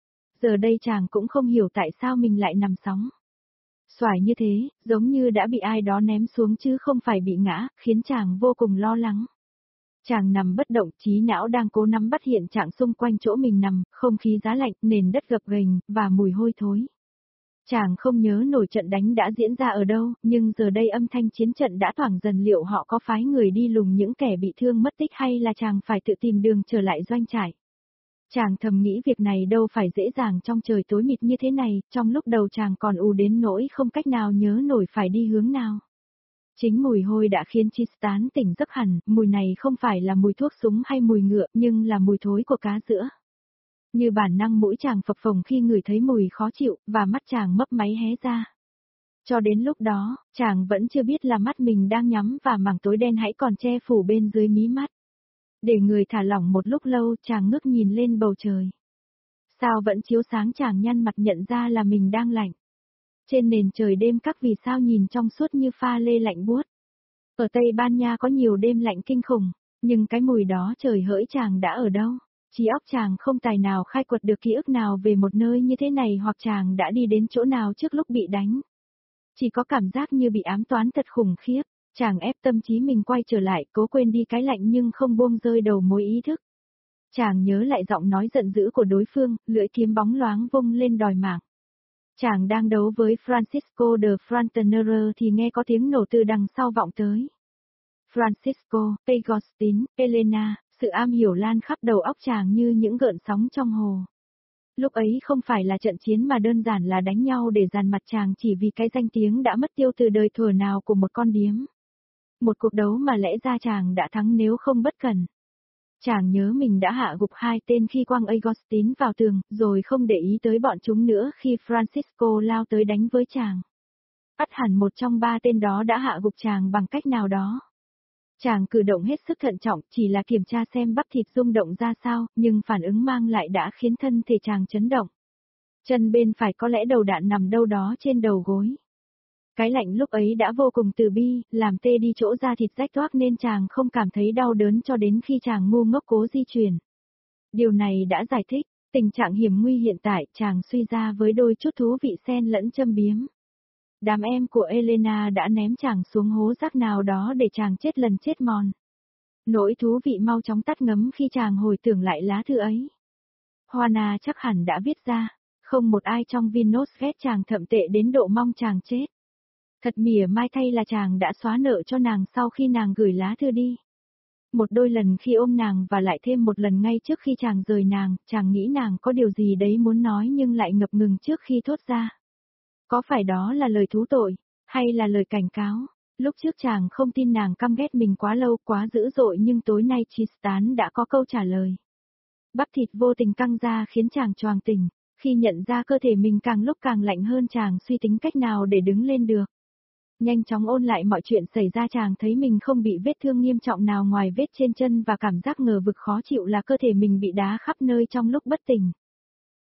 Giờ đây chàng cũng không hiểu tại sao mình lại nằm sóng xoài như thế, giống như đã bị ai đó ném xuống chứ không phải bị ngã, khiến chàng vô cùng lo lắng. Chàng nằm bất động, trí não đang cố nắm bắt hiện trạng xung quanh chỗ mình nằm, không khí giá lạnh, nền đất gập ghềnh, và mùi hôi thối. Chàng không nhớ nổi trận đánh đã diễn ra ở đâu, nhưng giờ đây âm thanh chiến trận đã thoảng dần, liệu họ có phái người đi lùng những kẻ bị thương mất tích hay là chàng phải tự tìm đường trở lại doanh trại. Chàng thầm nghĩ việc này đâu phải dễ dàng trong trời tối mịt như thế này, trong lúc đầu chàng còn ù đến nỗi không cách nào nhớ nổi phải đi hướng nào. Chính mùi hôi đã khiến Tristan tỉnh giấc hẳn, mùi này không phải là mùi thuốc súng hay mùi ngựa nhưng là mùi thối của cá sữa. Như bản năng mũi chàng phập phồng khi ngửi thấy mùi khó chịu, và mắt chàng mấp máy hé ra. Cho đến lúc đó, chàng vẫn chưa biết là mắt mình đang nhắm và mảng tối đen hãy còn che phủ bên dưới mí mắt. Để người thả lỏng một lúc lâu, chàng ngước nhìn lên bầu trời. Sao vẫn chiếu sáng, chàng nhăn mặt nhận ra là mình đang lạnh. Trên nền trời đêm các vì sao nhìn trong suốt như pha lê lạnh buốt. Ở Tây Ban Nha có nhiều đêm lạnh kinh khủng, nhưng cái mùi đó trời hỡi chàng đã ở đâu? Trí óc chàng không tài nào khai quật được ký ức nào về một nơi như thế này, hoặc chàng đã đi đến chỗ nào trước lúc bị đánh. Chỉ có cảm giác như bị ám toán thật khủng khiếp. Chàng ép tâm trí mình quay trở lại, cố quên đi cái lạnh nhưng không buông rơi đầu mối ý thức. Chàng nhớ lại giọng nói giận dữ của đối phương, lưỡi kiếm bóng loáng vung lên đòi mạng. Chàng đang đấu với Francisco de Frontenac thì nghe có tiếng nổ từ đằng sau vọng tới. Francisco, Agustín, Elena, sự am hiểu lan khắp đầu óc chàng như những gợn sóng trong hồ. Lúc ấy không phải là trận chiến mà đơn giản là đánh nhau để dàn mặt chàng chỉ vì cái danh tiếng đã mất tiêu từ đời thuở nào của một con điếm. Một cuộc đấu mà lẽ ra chàng đã thắng nếu không bất cẩn. Chàng nhớ mình đã hạ gục hai tên khi quăng Agustín vào tường, rồi không để ý tới bọn chúng nữa khi Francisco lao tới đánh với chàng. Ắt hẳn một trong ba tên đó đã hạ gục chàng bằng cách nào đó. Chàng cử động hết sức thận trọng, chỉ là kiểm tra xem bắp thịt rung động ra sao, nhưng phản ứng mang lại đã khiến thân thể chàng chấn động. Chân bên phải có lẽ đầu đạn nằm đâu đó trên đầu gối. Cái lạnh lúc ấy đã vô cùng từ bi, làm tê đi chỗ da thịt rách toác nên chàng không cảm thấy đau đớn cho đến khi chàng ngu ngốc cố di chuyển. Điều này đã giải thích tình trạng hiểm nguy hiện tại, chàng suy ra với đôi chút thú vị xen lẫn châm biếm. Đám em của Elena đã ném chàng xuống hố rác nào đó để chàng chết lần chết mòn. Nỗi thú vị mau chóng tắt ngấm khi chàng hồi tưởng lại lá thư ấy. Juana chắc hẳn đã viết ra, không một ai trong Vinos ghét chàng thậm tệ đến độ mong chàng chết. Thật mỉa mai thay là chàng đã xóa nợ cho nàng sau khi nàng gửi lá thư đi. Một đôi lần khi ôm nàng và lại thêm một lần ngay trước khi chàng rời nàng, chàng nghĩ nàng có điều gì đấy muốn nói nhưng lại ngập ngừng trước khi thốt ra. Có phải đó là lời thú tội, hay là lời cảnh cáo? Lúc trước chàng không tin nàng căm ghét mình quá lâu, quá dữ dội, nhưng tối nay Tristan đã có câu trả lời. Bắp thịt vô tình căng ra khiến chàng choàng tỉnh, khi nhận ra cơ thể mình càng lúc càng lạnh hơn, chàng suy tính cách nào để đứng lên được. Nhanh chóng ôn lại mọi chuyện xảy ra, chàng thấy mình không bị vết thương nghiêm trọng nào ngoài vết trên chân và cảm giác ngờ vực khó chịu là cơ thể mình bị đá khắp nơi trong lúc bất tỉnh.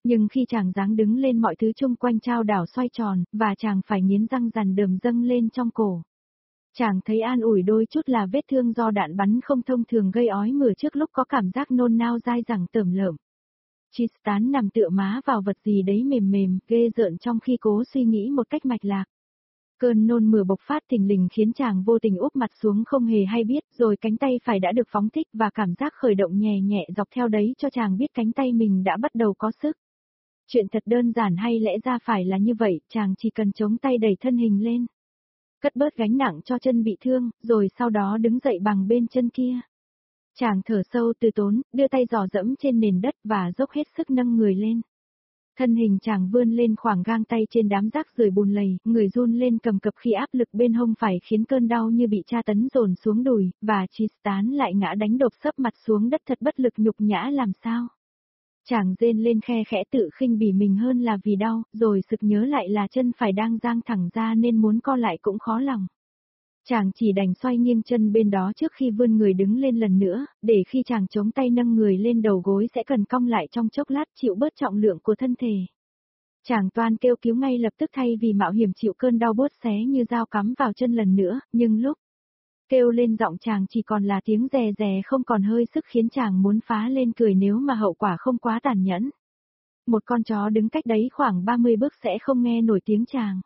Nhưng khi chàng giáng đứng lên mọi thứ chung quanh trao đảo xoay tròn, và chàng phải nghiến răng dằn đờm dâng lên trong cổ. Chàng thấy an ủi đôi chút là vết thương do đạn bắn không thông thường gây ói mửa trước lúc có cảm giác nôn nao dai dẳng tởm lợm. Tristan nằm tựa má vào vật gì đấy mềm mềm, ghê rợn trong khi cố suy nghĩ một cách mạch lạc. Cơn nôn mửa bộc phát thình lình khiến chàng vô tình úp mặt xuống không hề hay biết, rồi cánh tay phải đã được phóng thích và cảm giác khởi động nhẹ nhẹ dọc theo đấy cho chàng biết cánh tay mình đã bắt đầu có sức. Chuyện thật đơn giản hay lẽ ra phải là như vậy, chàng chỉ cần chống tay đẩy thân hình lên. Cất bớt gánh nặng cho chân bị thương, rồi sau đó đứng dậy bằng bên chân kia. Chàng thở sâu từ tốn, đưa tay dò dẫm trên nền đất và dốc hết sức nâng người lên. Thân hình chàng vươn lên khoảng gang tay trên đám rác rưởi bùn lầy, người run lên cầm cập khi áp lực bên hông phải khiến cơn đau như bị tra tấn dồn xuống đùi, và Tristan lại ngã đánh đột sấp mặt xuống đất thật bất lực nhục nhã làm sao. Chàng rên lên khe khẽ tự khinh bỉ mình hơn là vì đau, rồi sực nhớ lại là chân phải đang dang thẳng ra nên muốn co lại cũng khó lòng. Chàng chỉ đành xoay nghiêng chân bên đó trước khi vươn người đứng lên lần nữa, để khi chàng chống tay nâng người lên đầu gối sẽ cần cong lại trong chốc lát chịu bớt trọng lượng của thân thể. Chàng toan kêu cứu ngay lập tức thay vì mạo hiểm chịu cơn đau buốt xé như dao cắm vào chân lần nữa, nhưng lúc kêu lên giọng chàng chỉ còn là tiếng rè rè không còn hơi sức khiến chàng muốn phá lên cười nếu mà hậu quả không quá tàn nhẫn. Một con chó đứng cách đấy khoảng ba mươi bước sẽ không nghe nổi tiếng chàng.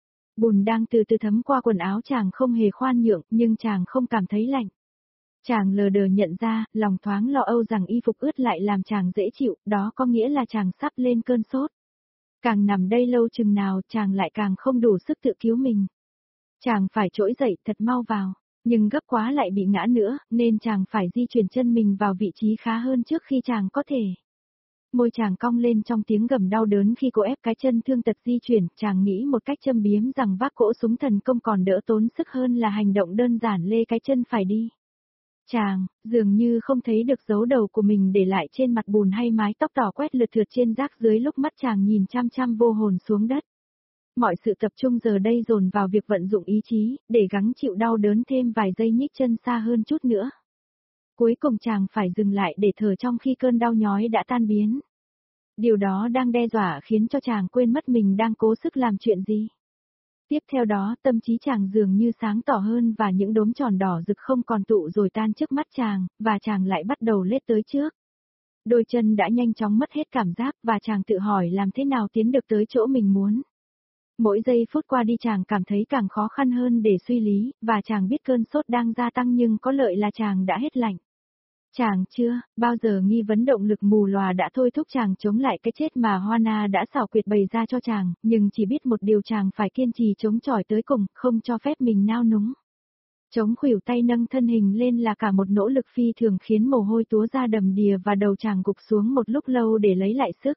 Bùn đang từ từ thấm qua quần áo chàng không hề khoan nhượng, nhưng chàng không cảm thấy lạnh. Chàng lờ đờ nhận ra, lòng thoáng lo âu rằng y phục ướt lại làm chàng dễ chịu, đó có nghĩa là chàng sắp lên cơn sốt. Càng nằm đây lâu chừng nào chàng lại càng không đủ sức tự cứu mình. Chàng phải trỗi dậy thật mau vào, nhưng gấp quá lại bị ngã nữa, nên chàng phải di chuyển chân mình vào vị trí khá hơn trước khi chàng có thể. Môi chàng cong lên trong tiếng gầm đau đớn khi cô ép cái chân thương tật di chuyển, chàng nghĩ một cách châm biếm rằng vác cỗ súng thần công còn đỡ tốn sức hơn là hành động đơn giản lê cái chân phải đi. Chàng, dường như không thấy được dấu đầu của mình để lại trên mặt bùn hay mái tóc đỏ quét lượt thượt trên rác dưới lúc mắt chàng nhìn chăm chăm vô hồn xuống đất. Mọi sự tập trung giờ đây dồn vào việc vận dụng ý chí, để gắng chịu đau đớn thêm vài giây nhích chân xa hơn chút nữa. Cuối cùng chàng phải dừng lại để thở trong khi cơn đau nhói đã tan biến. Điều đó đang đe dọa khiến cho chàng quên mất mình đang cố sức làm chuyện gì. Tiếp theo đó tâm trí chàng dường như sáng tỏ hơn và những đốm tròn đỏ rực không còn tụ rồi tan trước mắt chàng, và chàng lại bắt đầu lết tới trước. Đôi chân đã nhanh chóng mất hết cảm giác và chàng tự hỏi làm thế nào tiến được tới chỗ mình muốn. Mỗi giây phút qua đi chàng cảm thấy càng khó khăn hơn để suy lý, và chàng biết cơn sốt đang gia tăng nhưng có lợi là chàng đã hết lạnh. Chàng chưa bao giờ nghi vấn động lực mù lòa đã thôi thúc chàng chống lại cái chết mà Hoana đã xảo quyệt bày ra cho chàng, nhưng chỉ biết một điều chàng phải kiên trì chống chọi tới cùng, không cho phép mình nao núng. Chống khuỷu tay nâng thân hình lên là cả một nỗ lực phi thường khiến mồ hôi túa ra đầm đìa và đầu chàng gục xuống một lúc lâu để lấy lại sức.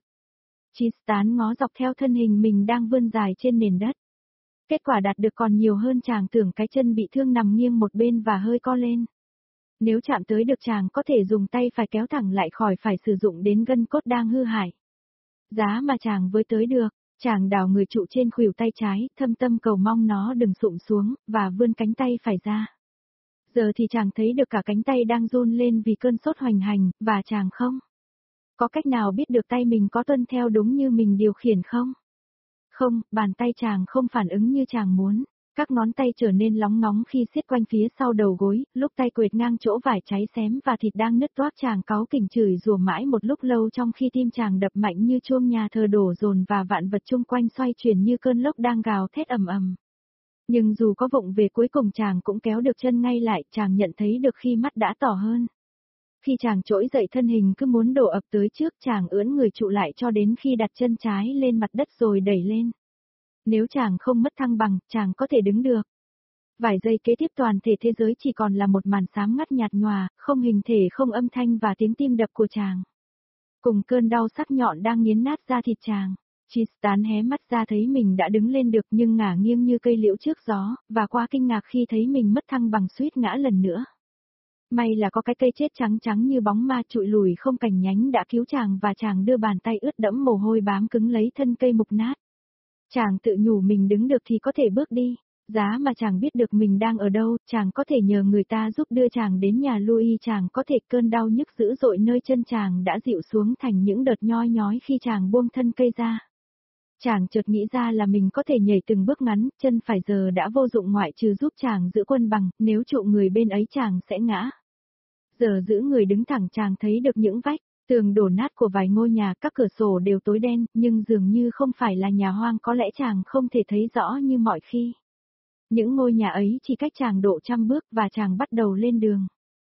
Tristan ngó dọc theo thân hình mình đang vươn dài trên nền đất. Kết quả đạt được còn nhiều hơn chàng tưởng, cái chân bị thương nằm nghiêng một bên và hơi co lên. Nếu chạm tới được chàng có thể dùng tay phải kéo thẳng lại khỏi phải sử dụng đến gân cốt đang hư hại. Giá mà chàng với tới được, chàng đào người trụ trên khuỷu tay trái, thâm tâm cầu mong nó đừng sụm xuống, và vươn cánh tay phải ra. Giờ thì chàng thấy được cả cánh tay đang run lên vì cơn sốt hoành hành, và chàng không có cách nào biết được tay mình có tuân theo đúng như mình điều khiển không? Không, bàn tay chàng không phản ứng như chàng muốn. Các ngón tay trở nên lóng ngóng khi siết quanh phía sau đầu gối, lúc tay quệt ngang chỗ vải cháy xém và thịt đang nứt toác, chàng cáu kỉnh chửi rủa mãi một lúc lâu trong khi tim chàng đập mạnh như chuông nhà thờ đổ dồn và vạn vật chung quanh xoay chuyển như cơn lốc đang gào thét ầm ầm. Nhưng dù có vụng về cuối cùng chàng cũng kéo được chân ngay lại, chàng nhận thấy được khi mắt đã tỏ hơn. Khi chàng trỗi dậy thân hình cứ muốn đổ ập tới trước, chàng ưỡn người trụ lại cho đến khi đặt chân trái lên mặt đất rồi đẩy lên. Nếu chàng không mất thăng bằng, chàng có thể đứng được. Vài giây kế tiếp toàn thể thế giới chỉ còn là một màn xám ngắt nhạt nhòa, không hình thể không âm thanh và tiếng tim đập của chàng. Cùng cơn đau sắc nhọn đang nghiến nát da thịt chàng, Tristan hé mắt ra thấy mình đã đứng lên được nhưng ngả nghiêng như cây liễu trước gió, và quá kinh ngạc khi thấy mình mất thăng bằng suýt ngã lần nữa. May là có cái cây chết trắng trắng như bóng ma trụi lùi không cành nhánh đã cứu chàng và chàng đưa bàn tay ướt đẫm mồ hôi bám cứng lấy thân cây mục nát. Chàng tự nhủ mình đứng được thì có thể bước đi, Giá mà chàng biết được mình đang ở đâu, chàng có thể nhờ người ta giúp đưa chàng đến nhà Louis, chàng có thể cơn đau nhức dữ dội nơi chân chàng đã dịu xuống thành những đợt nhoi nhói khi chàng buông thân cây ra. Chàng chợt nghĩ ra là mình có thể nhảy từng bước ngắn, chân phải giờ đã vô dụng ngoại trừ giúp chàng giữ quân bằng, nếu trụ người bên ấy chàng sẽ ngã. Giờ giữ người đứng thẳng chàng thấy được những vách, tường đổ nát của vài ngôi nhà, các cửa sổ đều tối đen, nhưng dường như không phải là nhà hoang, có lẽ chàng không thể thấy rõ như mọi khi. Những ngôi nhà ấy chỉ cách chàng độ trăm bước và chàng bắt đầu lên đường.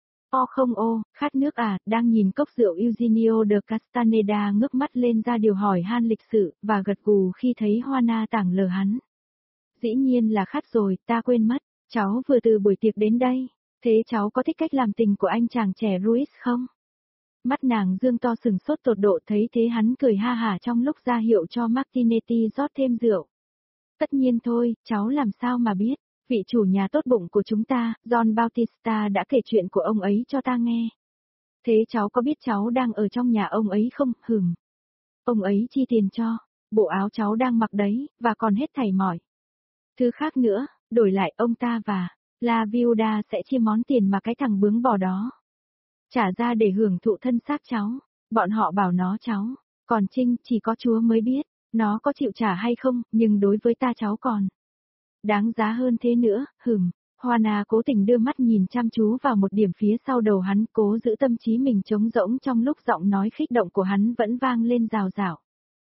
O không ô, khát nước à, đang nhìn cốc rượu Eugenio de Castaneda ngước mắt lên ra điều hỏi han lịch sự, và gật gù khi thấy Juana tảng lờ hắn. Dĩ nhiên là khát rồi, ta quên mất, cháu vừa từ buổi tiệc đến đây, thế cháu có thích cách làm tình của anh chàng trẻ Ruiz không? Mắt nàng dương to sừng sốt tột độ, thấy thế hắn cười ha hả trong lúc ra hiệu cho Martinetti rót thêm rượu. Tất nhiên thôi, cháu làm sao mà biết. Vị chủ nhà tốt bụng của chúng ta, John Bautista đã kể chuyện của ông ấy cho ta nghe. Thế cháu có biết cháu đang ở trong nhà ông ấy không? Hừm. Ông ấy chi tiền cho, bộ áo cháu đang mặc đấy, và còn hết thảy mọi thứ khác nữa, đổi lại ông ta và La Viuda sẽ chia món tiền mà cái thằng bướng bò đó trả ra để hưởng thụ thân xác cháu. Bọn họ bảo nó cháu, còn Trinh chỉ có Chúa mới biết, nó có chịu trả hay không, nhưng đối với ta cháu còn đáng giá hơn thế nữa, hừm. Juana cố tình đưa mắt nhìn chăm chú vào một điểm phía sau đầu hắn, cố giữ tâm trí mình trống rỗng trong lúc giọng nói khích động của hắn vẫn vang lên rào rào.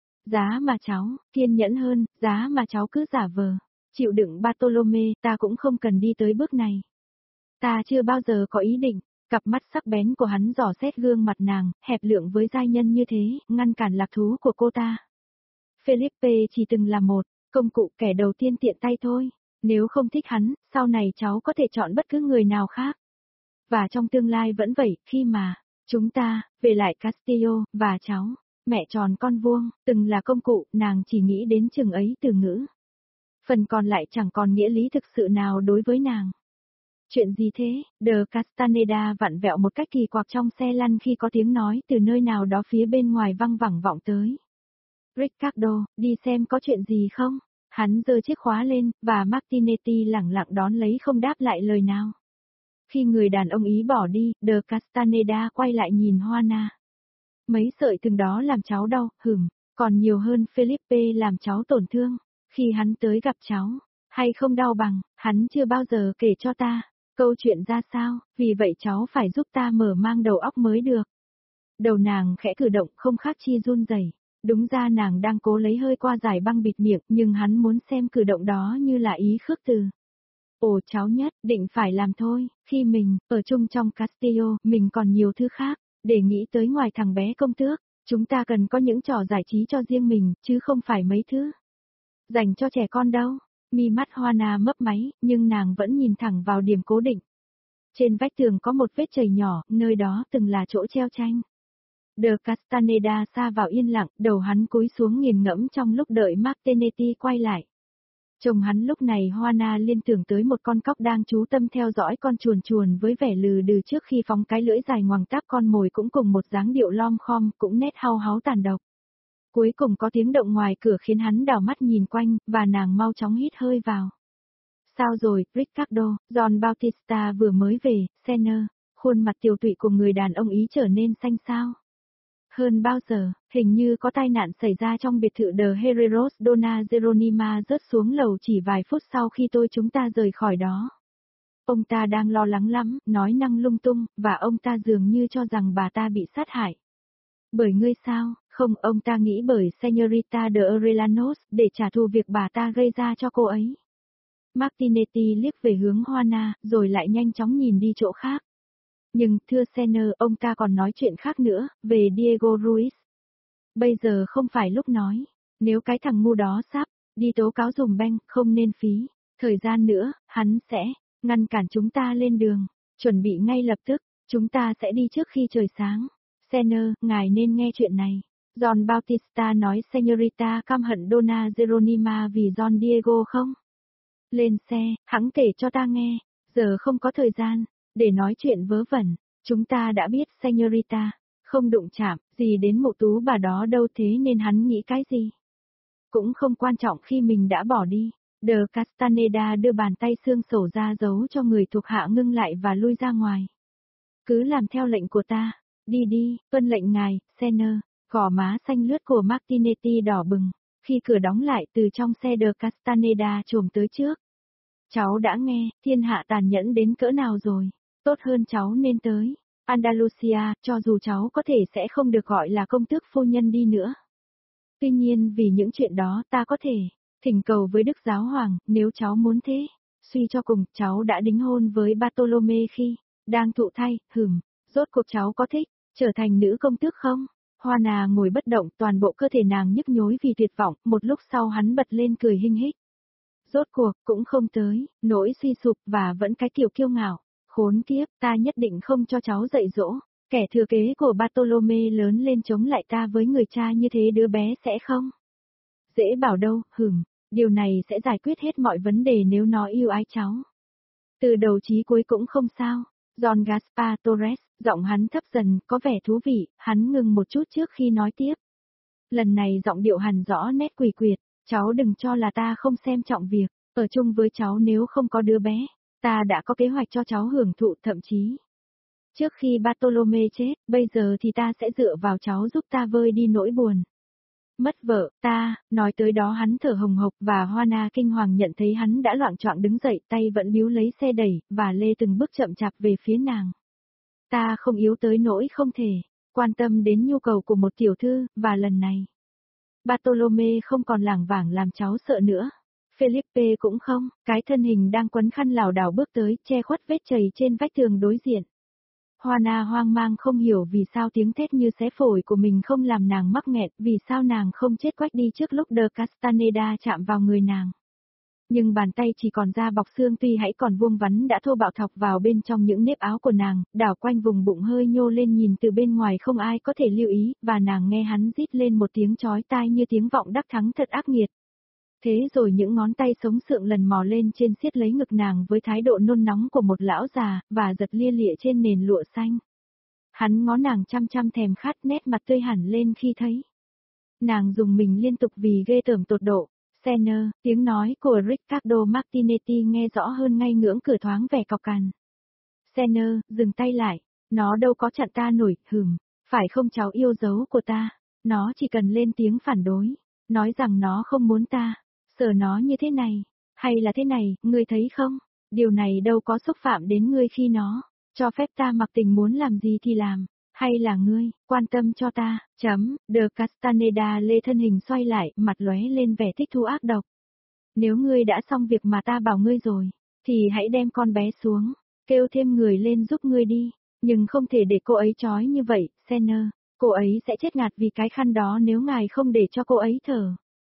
Giá mà cháu, kiên nhẫn hơn, giá mà cháu cứ giả vờ, chịu đựng Bartolome, ta cũng không cần đi tới bước này. Ta chưa bao giờ có ý định, cặp mắt sắc bén của hắn dò xét gương mặt nàng, hẹp lượng với giai nhân như thế, ngăn cản lạc thú của cô ta. Felipe chỉ từng là một công cụ, kẻ đầu tiên tiện tay thôi. Nếu không thích hắn, sau này cháu có thể chọn bất cứ người nào khác. Và trong tương lai vẫn vậy, khi mà chúng ta về lại Castillo, và cháu, mẹ tròn con vuông, từng là công cụ, nàng chỉ nghĩ đến chừng ấy từ ngữ. Phần còn lại chẳng còn nghĩa lý thực sự nào đối với nàng. Chuyện gì thế? De Castaneda vặn vẹo một cách kỳ quặc trong xe lăn khi có tiếng nói từ nơi nào đó phía bên ngoài văng vẳng vọng tới. Ricardo, đi xem có chuyện gì không? Hắn giơ chiếc khóa lên, và Martinetti lẳng lặng đón lấy không đáp lại lời nào. Khi người đàn ông Ý bỏ đi, De Castaneda quay lại nhìn Juana. Mấy sợi từng đó làm cháu đau, hửm, còn nhiều hơn Felipe làm cháu tổn thương. Khi hắn tới gặp cháu, hay không đau bằng, hắn chưa bao giờ kể cho ta. Câu chuyện ra sao, vì vậy cháu phải giúp ta mở mang đầu óc mới được. Đầu nàng khẽ cử động không khác chi run rẩy. Đúng ra nàng đang cố lấy hơi qua giải băng bịt miệng, nhưng hắn muốn xem cử động đó như là ý khước từ. Ồ cháu nhất, định phải làm thôi, khi mình, ở chung trong Castillo, mình còn nhiều thứ khác, để nghĩ tới ngoài thằng bé công tước, chúng ta cần có những trò giải trí cho riêng mình, chứ không phải mấy thứ dành cho trẻ con đâu. Mi mắt Juana mấp máy, nhưng nàng vẫn nhìn thẳng vào điểm cố định. Trên vách tường có một vết chảy nhỏ, nơi đó từng là chỗ treo tranh. De Castaneda sa vào yên lặng, đầu hắn cúi xuống nghiền ngẫm trong lúc đợi Martinetti quay lại. Chồng hắn lúc này Juana liên tưởng tới một con cóc đang chú tâm theo dõi con chuồn chuồn với vẻ lừ đừ trước khi phóng cái lưỡi dài ngoằng táp con mồi, cũng cùng một dáng điệu lom khom, cũng nét hau háu tàn độc. Cuối cùng có tiếng động ngoài cửa khiến hắn đảo mắt nhìn quanh, và nàng mau chóng hít hơi vào. Sao rồi, Ricardo? John Bautista vừa mới về, Senner. Khuôn mặt tiều tụy của người đàn ông Ý trở nên xanh xao. Hơn bao giờ, hình như có tai nạn xảy ra trong biệt thự The Herreros Donna Geronima rớt xuống lầu chỉ vài phút sau khi tôi chúng ta rời khỏi đó. Ông ta đang lo lắng lắm, nói năng lung tung, và ông ta dường như cho rằng bà ta bị sát hại. Bởi ngươi sao? Không, ông ta nghĩ bởi Señorita de Arellanos, để trả thù việc bà ta gây ra cho cô ấy. Martinetti liếc về hướng Juana, rồi lại nhanh chóng nhìn đi chỗ khác. Nhưng, thưa Senner, ông ta còn nói chuyện khác nữa, về Diego Ruiz. Bây giờ không phải lúc nói. Nếu cái thằng ngu đó sắp đi tố cáo dùm beng, không nên phí thời gian nữa, hắn sẽ ngăn cản chúng ta lên đường. Chuẩn bị ngay lập tức, chúng ta sẽ đi trước khi trời sáng. Senner, ngài nên nghe chuyện này. John Bautista nói Señorita căm hận Donna Geronima vì John Diego không? Lên xe, hẵng kể cho ta nghe. Giờ không có thời gian để nói chuyện vớ vẩn. Chúng ta đã biết Señorita không đụng chạm gì đến mụ tú bà đó đâu, thế nên hắn nghĩ cái gì cũng không quan trọng khi mình đã bỏ đi. De Castaneda đưa bàn tay xương sổ ra giấu cho người thuộc hạ ngưng lại và lui ra ngoài. Cứ làm theo lệnh của ta. Đi đi, tuân lệnh ngài, Senner. Gò má xanh lướt của Martinetti đỏ bừng. Khi cửa đóng lại từ trong xe De Castaneda trồm tới trước. Cháu đã nghe, thiên hạ tàn nhẫn đến cỡ nào rồi. Tốt hơn cháu nên tới Andalusia, cho dù cháu có thể sẽ không được gọi là công tước phu nhân đi nữa. Tuy nhiên vì những chuyện đó ta có thể thỉnh cầu với Đức Giáo Hoàng, nếu cháu muốn thế. Suy cho cùng, cháu đã đính hôn với Bartolome khi đang thụ thai, hửm, rốt cuộc cháu có thích trở thành nữ công tước không? Juana ngồi bất động, toàn bộ cơ thể nàng nhức nhối vì tuyệt vọng, một lúc sau hắn bật lên cười hinh hích. Rốt cuộc, cũng không tới, nỗi suy sụp và vẫn cái kiểu kiêu ngạo. Khốn kiếp, ta nhất định không cho cháu dạy dỗ. Kẻ thừa kế của Bartolome lớn lên chống lại ta với người cha như thế, đứa bé sẽ không? Dễ bảo đâu, hửm, điều này sẽ giải quyết hết mọi vấn đề nếu nó yêu ái cháu. Từ đầu chí cuối cũng không sao. John Gaspar Torres, giọng hắn thấp dần, có vẻ thú vị, hắn ngừng một chút trước khi nói tiếp. Lần này giọng điệu hằn rõ nét quỷ quyệt, cháu đừng cho là ta không xem trọng việc, ở chung với cháu nếu không có đứa bé, ta đã có kế hoạch cho cháu hưởng thụ, thậm chí. Trước khi Bartolome chết, bây giờ thì ta sẽ dựa vào cháu giúp ta vơi đi nỗi buồn. Mất vợ, ta, nói tới đó hắn thở hồng hộc và Juana kinh hoàng nhận thấy hắn đã loạng choạng đứng dậy, tay vẫn níu lấy xe đẩy, và lê từng bước chậm chạp về phía nàng. Ta không yếu tới nỗi không thể quan tâm đến nhu cầu của một tiểu thư, và lần này, Bartolome không còn lảng vảng làm cháu sợ nữa. Felipe cũng không, cái thân hình đang quấn khăn lảo đảo bước tới, che khuất vết chày trên vách tường đối diện. Juana hoang mang không hiểu vì sao tiếng thét như xé phổi của mình không làm nàng mắc nghẹn, vì sao nàng không chết quách đi trước lúc De Castaneda chạm vào người nàng. Nhưng bàn tay chỉ còn da bọc xương tuy hãy còn vuông vắn đã thô bạo thọc vào bên trong những nếp áo của nàng, đảo quanh vùng bụng hơi nhô lên nhìn từ bên ngoài không ai có thể lưu ý, và nàng nghe hắn rít lên một tiếng chói tai như tiếng vọng đắc thắng thật ác nghiệt. Thế rồi những ngón tay sống sượng lần mò lên trên siết lấy ngực nàng với thái độ nôn nóng của một lão già, và giật lia lịa trên nền lụa xanh. Hắn ngó nàng chăm chăm thèm khát, nét mặt tươi hẳn lên khi thấy. Nàng dùng mình liên tục vì ghê tởm tột độ. Senner, tiếng nói của Riccardo Martinetti nghe rõ hơn ngay ngưỡng cửa thoáng vẻ cọc cằn. Senner, dừng tay lại. Nó đâu có chặn ta nổi, hừm. Phải không cháu yêu dấu của ta? Nó chỉ cần lên tiếng phản đối. Nói rằng nó không muốn ta. Sợ nó như thế này. Hay là thế này, ngươi thấy không? Điều này đâu có xúc phạm đến ngươi khi nó cho phép ta mặc tình muốn làm gì thì làm. Hay là ngươi, quan tâm cho ta, chấm, De Castaneda lê thân hình xoay lại, mặt lóe lên vẻ thích thú ác độc. Nếu ngươi đã xong việc mà ta bảo ngươi rồi, thì hãy đem con bé xuống, kêu thêm người lên giúp ngươi đi, nhưng không thể để cô ấy trói như vậy, Senner, cô ấy sẽ chết ngạt vì cái khăn đó nếu ngài không để cho cô ấy thở.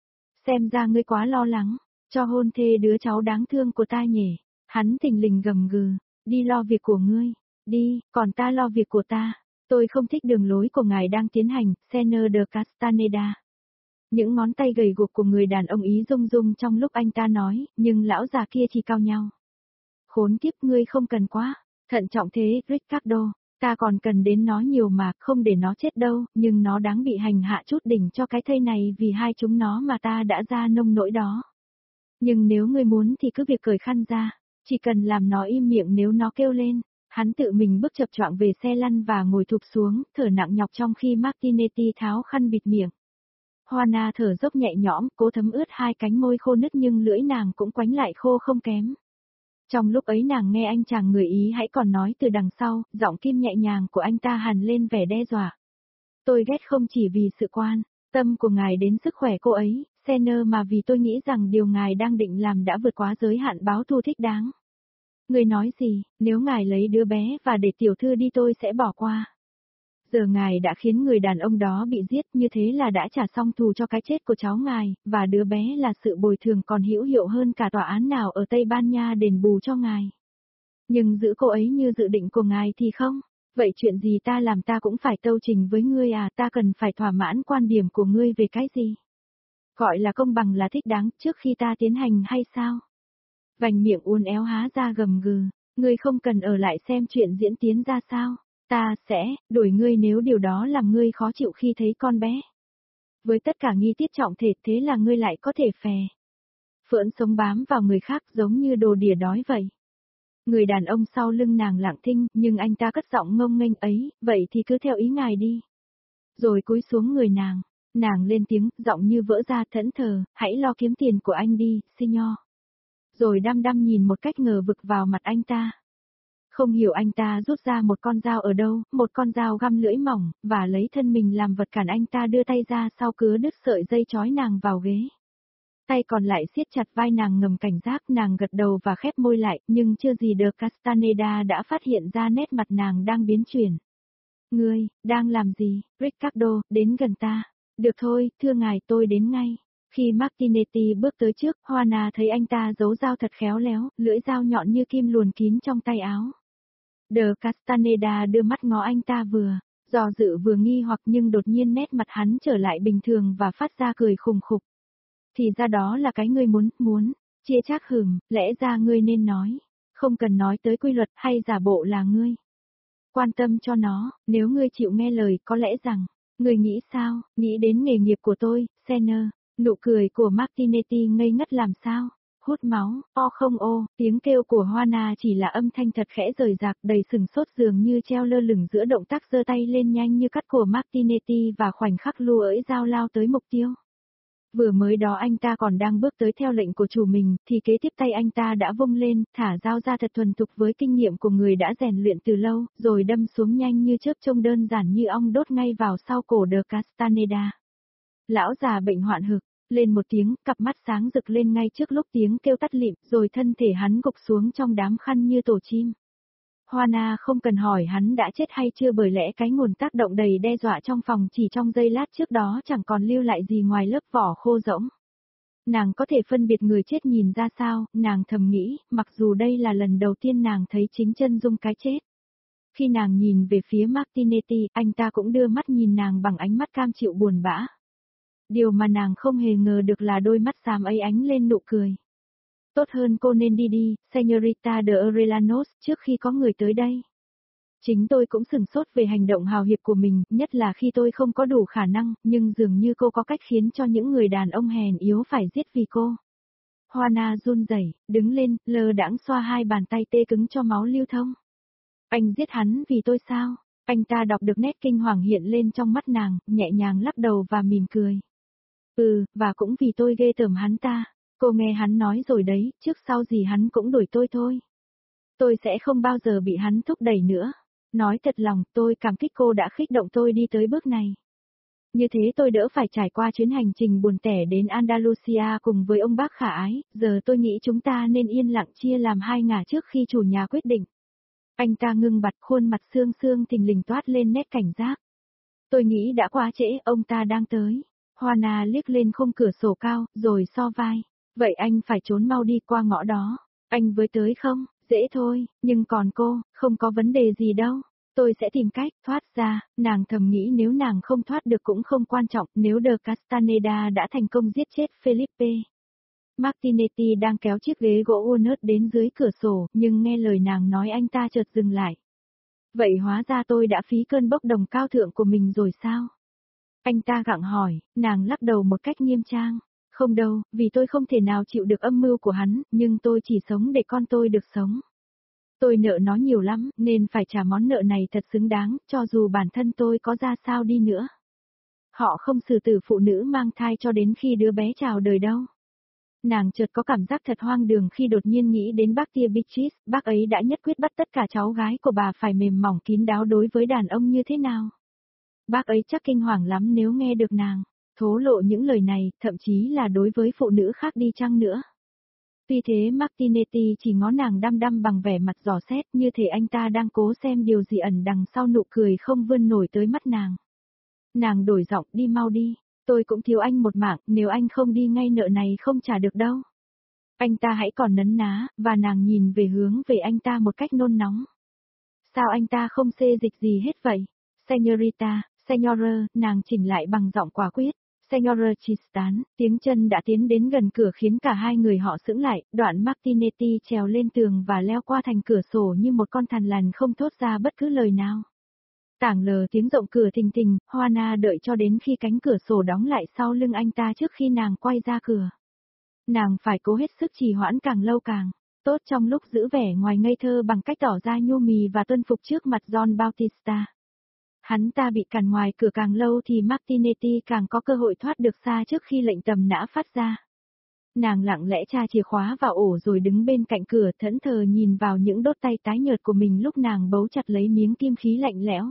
Xem ra ngươi quá lo lắng, cho hôn thê đứa cháu đáng thương của ta nhỉ, hắn thình lình gầm gừ, đi lo việc của ngươi, đi, còn ta lo việc của ta. Tôi không thích đường lối của ngài đang tiến hành, Senner de Castaneda. Những ngón tay gầy guộc của người đàn ông ý rung rung trong lúc anh ta nói, nhưng lão già kia chỉ cao nhau. Khốn kiếp, ngươi không cần quá, thận trọng thế, Riccardo, ta còn cần đến nó nhiều mà, không để nó chết đâu, nhưng nó đáng bị hành hạ chút đỉnh cho cái thây này vì hai chúng nó mà ta đã ra nông nỗi đó. Nhưng nếu ngươi muốn thì cứ việc cởi khăn ra, chỉ cần làm nó im miệng nếu nó kêu lên. Hắn tự mình bước chập choạng về xe lăn và ngồi thụp xuống, thở nặng nhọc trong khi Martinetti tháo khăn bịt miệng. Juana thở dốc nhẹ nhõm, cố thấm ướt hai cánh môi khô nứt nhưng lưỡi nàng cũng quánh lại khô không kém. Trong lúc ấy nàng nghe anh chàng người Ý hãy còn nói từ đằng sau, giọng kim nhẹ nhàng của anh ta hằn lên vẻ đe dọa. Tôi ghét không chỉ vì sự quan tâm của ngài đến sức khỏe cô ấy, Senner, mà vì tôi nghĩ rằng điều ngài đang định làm đã vượt quá giới hạn báo thù thích đáng. Người nói gì, nếu ngài lấy đứa bé và để tiểu thư đi tôi sẽ bỏ qua. Giờ ngài đã khiến người đàn ông đó bị giết, như thế là đã trả xong thù cho cái chết của cháu ngài, và đứa bé là sự bồi thường còn hữu hiệu hơn cả tòa án nào ở Tây Ban Nha đền bù cho ngài. Nhưng giữ cô ấy như dự định của ngài thì không. Vậy chuyện gì ta làm ta cũng phải tâu trình với ngươi à, ta cần phải thỏa mãn quan điểm của ngươi về cái gì? Gọi là công bằng là thích đáng trước khi ta tiến hành hay sao? Vành miệng uốn éo há ra gầm gừ, ngươi không cần ở lại xem chuyện diễn tiến ra sao, ta sẽ đuổi ngươi nếu điều đó làm ngươi khó chịu khi thấy con bé. Với tất cả nghi tiết trọng thể thế là ngươi lại có thể phè phỡn sống bám vào người khác giống như đồ đỉa đói vậy. Người đàn ông sau lưng nàng lặng thinh, nhưng anh ta cất giọng ngông nghênh ấy, vậy thì cứ theo ý ngài đi. Rồi cúi xuống người nàng, nàng lên tiếng, giọng như vỡ ra thẫn thờ, hãy lo kiếm tiền của anh đi, Signor. Rồi đăm đăm nhìn một cách ngờ vực vào mặt anh ta. Không hiểu anh ta rút ra một con dao ở đâu, một con dao găm lưỡi mỏng, và lấy thân mình làm vật cản anh ta đưa tay ra sau cứa đứt sợi dây trói nàng vào ghế. Tay còn lại siết chặt vai nàng ngầm cảnh giác, nàng gật đầu và khép môi lại, nhưng chưa gì De Castaneda đã phát hiện ra nét mặt nàng đang biến chuyển. Ngươi, đang làm gì, Ricardo, đến gần ta. Được thôi, thưa ngài, tôi đến ngay. Khi Martinetti bước tới trước, Juana thấy anh ta giấu dao thật khéo léo, lưỡi dao nhọn như kim luồn kín trong tay áo. De Castaneda đưa mắt ngó anh ta vừa, dò dự vừa nghi hoặc nhưng đột nhiên nét mặt hắn trở lại bình thường và phát ra cười khùng khục. Thì ra đó là cái ngươi muốn, muốn, chia chác hửng, lẽ ra ngươi nên nói, không cần nói tới quy luật hay giả bộ là ngươi. Quan tâm cho nó, nếu ngươi chịu nghe lời có lẽ rằng, ngươi nghĩ sao, nghĩ đến nghề nghiệp của tôi, Senner, nụ cười của Martinetti ngây ngất làm sao, hút máu, o không ô, tiếng kêu của Juana chỉ là âm thanh thật khẽ rời rạc đầy sừng sốt dường như treo lơ lửng giữa động tác giơ tay lên nhanh như cắt của Martinetti và khoảnh khắc lùa ỡi dao lao tới mục tiêu. Vừa mới đó anh ta còn đang bước tới theo lệnh của chủ mình, thì kế tiếp tay anh ta đã vung lên, thả dao ra thật thuần thục với kinh nghiệm của người đã rèn luyện từ lâu, rồi đâm xuống nhanh như chớp trông đơn giản như ong đốt ngay vào sau cổ De Castaneda. Lão già bệnh hoạn hực, lên một tiếng, cặp mắt sáng rực lên ngay trước lúc tiếng kêu tắt lịm, rồi thân thể hắn gục xuống trong đám khăn như tổ chim. Juana không cần hỏi hắn đã chết hay chưa bởi lẽ cái nguồn tác động đầy đe dọa trong phòng chỉ trong giây lát trước đó chẳng còn lưu lại gì ngoài lớp vỏ khô rỗng. Nàng có thể phân biệt người chết nhìn ra sao, nàng thầm nghĩ, mặc dù đây là lần đầu tiên nàng thấy chính chân dung cái chết. Khi nàng nhìn về phía Martinetti, anh ta cũng đưa mắt nhìn nàng bằng ánh mắt cam chịu buồn bã. Điều mà nàng không hề ngờ được là đôi mắt xám ấy ánh lên nụ cười. Tốt hơn cô nên đi đi, Señorita de Arellanos, trước khi có người tới đây. Chính tôi cũng sửng sốt về hành động hào hiệp của mình, nhất là khi tôi không có đủ khả năng, nhưng dường như cô có cách khiến cho những người đàn ông hèn yếu phải giết vì cô. Juana run rẩy, đứng lên, lơ đãng xoa hai bàn tay tê cứng cho máu lưu thông. Anh giết hắn vì tôi sao? Anh ta đọc được nét kinh hoàng hiện lên trong mắt nàng, nhẹ nhàng lắc đầu và mỉm cười. Ừ, và cũng vì tôi ghê tởm hắn ta. Cô nghe hắn nói rồi đấy, trước sau gì hắn cũng đuổi tôi thôi. Tôi sẽ không bao giờ bị hắn thúc đẩy nữa. Nói thật lòng, tôi cảm kích cô đã khích động tôi đi tới bước này. Như thế tôi đỡ phải trải qua chuyến hành trình buồn tẻ đến Andalusia cùng với ông bác khả ái, giờ tôi nghĩ chúng ta nên yên lặng chia làm hai ngả trước khi chủ nhà quyết định. Anh ta ngưng bặt, khuôn mặt xương xương thình lình toát lên nét cảnh giác. Tôi nghĩ đã quá trễ, ông ta đang tới. Juana liếc lên khung cửa sổ cao, rồi so vai. Vậy anh phải trốn mau đi qua ngõ đó. Anh với tới không? Dễ thôi, nhưng còn cô, không có vấn đề gì đâu. Tôi sẽ tìm cách thoát ra, nàng thầm nghĩ nếu nàng không thoát được cũng không quan trọng nếu De Castaneda đã thành công giết chết Felipe. Martinetti đang kéo chiếc ghế gỗ walnut đến dưới cửa sổ, nhưng nghe lời nàng nói anh ta chợt dừng lại. Vậy hóa ra tôi đã phí cơn bốc đồng cao thượng của mình rồi sao? Anh ta gặng hỏi, nàng lắc đầu một cách nghiêm trang. Không đâu, vì tôi không thể nào chịu được âm mưu của hắn, nhưng tôi chỉ sống để con tôi được sống. Tôi nợ nó nhiều lắm, nên phải trả món nợ này thật xứng đáng, cho dù bản thân tôi có ra sao đi nữa. Họ không xử tử phụ nữ mang thai cho đến khi đứa bé chào đời đâu. Nàng chợt có cảm giác thật hoang đường khi đột nhiên nghĩ đến bác Tia Beatrice, bác ấy đã nhất quyết bắt tất cả cháu gái của bà phải mềm mỏng kín đáo đối với đàn ông như thế nào. Bác ấy chắc kinh hoàng lắm nếu nghe được nàng thổ lộ những lời này, thậm chí là đối với phụ nữ khác đi chăng nữa. Tuy thế Martinetti chỉ ngó nàng đăm đăm bằng vẻ mặt dò xét như thể anh ta đang cố xem điều gì ẩn đằng sau nụ cười không vươn nổi tới mắt nàng. Nàng đổi giọng, đi mau đi, tôi cũng thiếu anh một mạng, nếu anh không đi ngay nợ này không trả được đâu. Anh ta hãy còn nấn ná, và nàng nhìn về hướng về anh ta một cách nôn nóng. Sao anh ta không xê dịch gì hết vậy? Señorita, Señora, nàng chỉnh lại bằng giọng quả quyết. Señora Tristan, tiếng chân đã tiến đến gần cửa khiến cả hai người họ sững lại, đoạn Martinetti trèo lên tường và leo qua thành cửa sổ như một con thằn lằn không thốt ra bất cứ lời nào. Tảng lờ tiếng rộng cửa thình thình, Juana đợi cho đến khi cánh cửa sổ đóng lại sau lưng anh ta trước khi nàng quay ra cửa. Nàng phải cố hết sức trì hoãn càng lâu càng tốt trong lúc giữ vẻ ngoài ngây thơ bằng cách tỏ ra nhu mì và tuân phục trước mặt John Bautista. Hắn ta bị cản ngoài cửa càng lâu thì Martinetti càng có cơ hội thoát được xa trước khi lệnh tầm nã phát ra. Nàng lặng lẽ tra chìa khóa vào ổ rồi đứng bên cạnh cửa thẫn thờ nhìn vào những đốt tay tái nhợt của mình lúc nàng bấu chặt lấy miếng kim khí lạnh lẽo.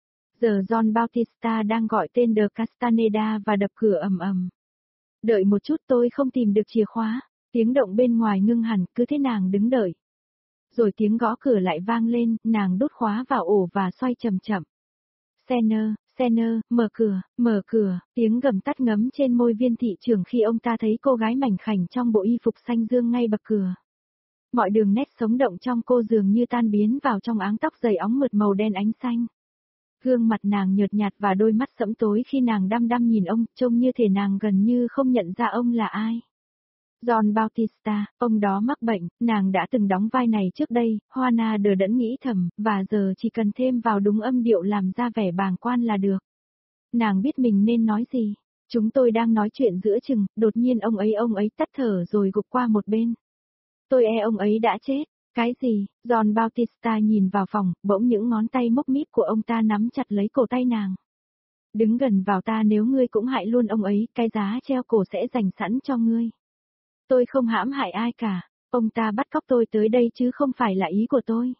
Giờ John Bautista đang gọi tên De Castaneda và đập cửa ầm ầm. Đợi một chút, tôi không tìm được chìa khóa. Tiếng động bên ngoài ngưng hẳn, cứ thế nàng đứng đợi. Rồi tiếng gõ cửa lại vang lên, nàng đút khóa vào ổ và xoay chậm chậm. Senner, Senner, mở cửa, mở cửa, tiếng gầm tắt ngấm trên môi viên thị trưởng khi ông ta thấy cô gái mảnh khảnh trong bộ y phục xanh dương ngay bậc cửa. Mọi đường nét sống động trong cô dường như tan biến vào trong áng tóc dày óng mượt màu đen ánh xanh. Gương mặt nàng nhợt nhạt và đôi mắt sẫm tối khi nàng đăm đăm nhìn ông, trông như thể nàng gần như không nhận ra ông là ai. John Bautista, ông đó mắc bệnh, nàng đã từng đóng vai này trước đây, Juana đờ đẫn nghĩ thầm, và giờ chỉ cần thêm vào đúng âm điệu làm ra vẻ bàng quan là được. Nàng biết mình nên nói gì. Chúng tôi đang nói chuyện giữa chừng, đột nhiên ông ấy ông ấy tắt thở rồi gục qua một bên. Tôi e ông ấy đã chết. Cái gì? John Bautista nhìn vào phòng, bỗng những ngón tay mốc míp của ông ta nắm chặt lấy cổ tay nàng. Đứng gần vào ta, nếu ngươi cũng hại luôn ông ấy, cái giá treo cổ sẽ dành sẵn cho ngươi. Tôi không hãm hại ai cả, ông ta bắt cóc tôi tới đây chứ không phải là ý của tôi.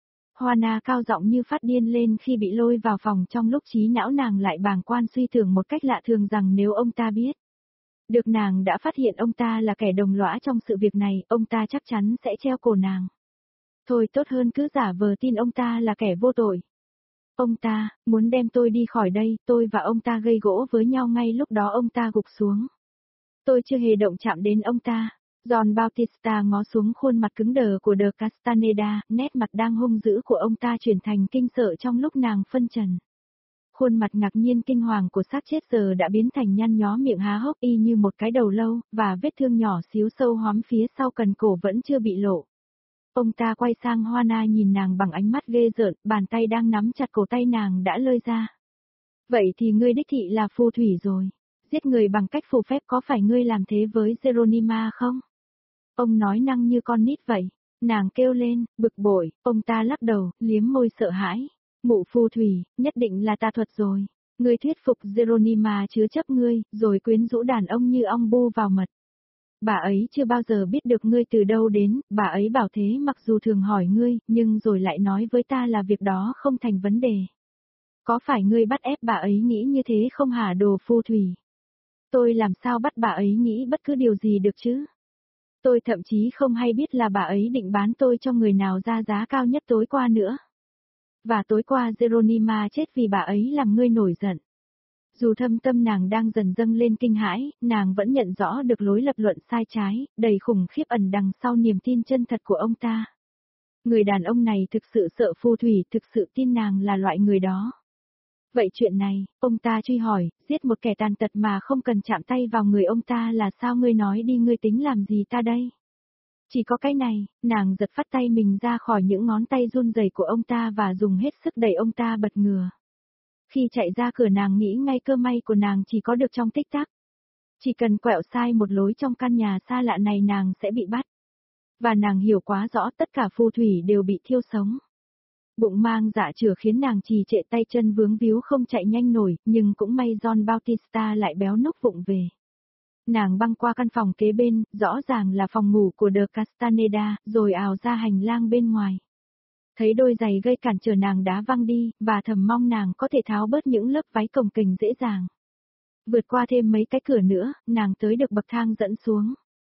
Juana cao giọng như phát điên lên khi bị lôi vào phòng trong lúc trí não nàng lại bàng quan suy tưởng một cách lạ thường rằng nếu ông ta biết được nàng đã phát hiện ông ta là kẻ đồng lõa trong sự việc này, ông ta chắc chắn sẽ treo cổ nàng. Thôi tốt hơn cứ giả vờ tin ông ta là kẻ vô tội. Ông ta, muốn đem tôi đi khỏi đây, tôi và ông ta gây gỗ với nhau ngay lúc đó ông ta gục xuống. Tôi chưa hề động chạm đến ông ta. John Bautista ngó xuống khuôn mặt cứng đờ của De Castaneda, nét mặt đang hung dữ của ông ta chuyển thành kinh sợ trong lúc nàng phân trần. Khuôn mặt ngạc nhiên kinh hoàng của xác chết giờ đã biến thành nhăn nhó miệng há hốc y như một cái đầu lâu, và vết thương nhỏ xíu sâu hóm phía sau cần cổ vẫn chưa bị lộ. Ông ta quay sang Juana nhìn nàng bằng ánh mắt ghê rợn, bàn tay đang nắm chặt cổ tay nàng đã lơi ra. Vậy thì ngươi đích thị là phù thủy rồi. Giết người bằng cách phù phép, có phải ngươi làm thế với Geronima không? Ông nói năng như con nít vậy. Nàng kêu lên, bực bội, ông ta lắc đầu, liếm môi sợ hãi. Mụ phù thủy, nhất định là tà thuật rồi. Ngươi thuyết phục Geronima chứa chấp ngươi, rồi quyến rũ đàn ông như ong bu vào mật. Bà ấy chưa bao giờ biết được ngươi từ đâu đến, bà ấy bảo thế mặc dù thường hỏi ngươi, nhưng rồi lại nói với ta là việc đó không thành vấn đề. Có phải ngươi bắt ép bà ấy nghĩ như thế không hả đồ phù thủy? Tôi làm sao bắt bà ấy nghĩ bất cứ điều gì được chứ? Tôi thậm chí không hay biết là bà ấy định bán tôi cho người nào ra giá cao nhất tối qua nữa. Và tối qua Geronima chết vì bà ấy làm ngươi nổi giận. Dù thâm tâm nàng đang dần dâng lên kinh hãi, nàng vẫn nhận rõ được lối lập luận sai trái, đầy khủng khiếp ẩn đằng sau niềm tin chân thật của ông ta. Người đàn ông này thực sự sợ phù thủy, thực sự tin nàng là loại người đó. Vậy chuyện này, ông ta truy hỏi, giết một kẻ tàn tật mà không cần chạm tay vào người ông ta là sao, ngươi nói đi, ngươi tính làm gì ta đây? Chỉ có cái này, nàng giật phát tay mình ra khỏi những ngón tay run rẩy của ông ta và dùng hết sức đẩy ông ta bật ngửa. Khi chạy ra cửa nàng nghĩ ngay cơ may của nàng chỉ có được trong tích tắc. Chỉ cần quẹo sai một lối trong căn nhà xa lạ này nàng sẽ bị bắt. Và nàng hiểu quá rõ tất cả phù thủy đều bị thiêu sống. Bụng mang dạ chửa khiến nàng trì trệ, tay chân vướng víu không chạy nhanh nổi, nhưng cũng may John Bautista lại béo núc vụng về. Nàng băng qua căn phòng kế bên, rõ ràng là phòng ngủ của De Castaneda, rồi ào ra hành lang bên ngoài. Thấy đôi giày gây cản trở nàng đá văng đi, và thầm mong nàng có thể tháo bớt những lớp váy cồng kềnh dễ dàng. Vượt qua thêm mấy cái cửa nữa, nàng tới được bậc thang dẫn xuống.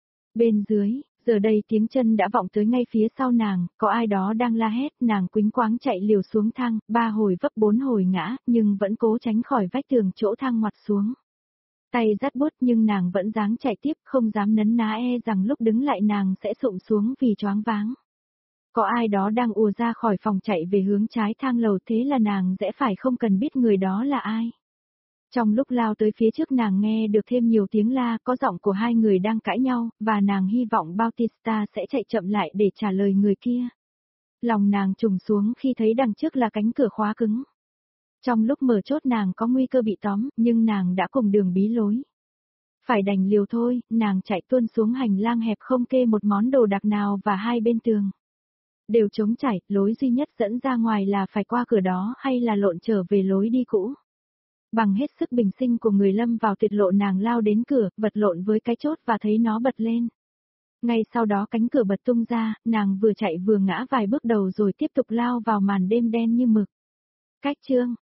Bên dưới, giờ đây tiếng chân đã vọng tới ngay phía sau nàng, có ai đó đang la hét, nàng quýnh quáng chạy liều xuống thang, ba hồi vấp bốn hồi ngã, nhưng vẫn cố tránh khỏi vách tường chỗ thang ngoặt xuống. Tay dắt bút nhưng nàng vẫn dáng chạy tiếp, không dám nấn ná, e rằng lúc đứng lại nàng sẽ sụm xuống vì choáng váng. Có ai đó đang ùa ra khỏi phòng chạy về hướng trái thang lầu, thế là nàng sẽ phải không cần biết người đó là ai. Trong lúc lao tới phía trước nàng nghe được thêm nhiều tiếng la, có giọng của hai người đang cãi nhau, và nàng hy vọng Bautista sẽ chạy chậm lại để trả lời người kia. Lòng nàng trùng xuống khi thấy đằng trước là cánh cửa khóa cứng. Trong lúc mở chốt nàng có nguy cơ bị tóm, nhưng nàng đã cùng đường bí lối. Phải đành liều thôi, nàng chạy tuôn xuống hành lang hẹp không kê một món đồ đặc nào và hai bên tường đều trống trải, lối duy nhất dẫn ra ngoài là phải qua cửa đó hay là lộn trở về lối đi cũ. Bằng hết sức bình sinh của người lâm vào tuyệt lộ nàng lao đến cửa, vật lộn với cái chốt và thấy nó bật lên. Ngay sau đó cánh cửa bật tung ra, nàng vừa chạy vừa ngã vài bước đầu rồi tiếp tục lao vào màn đêm đen như mực. Cách chương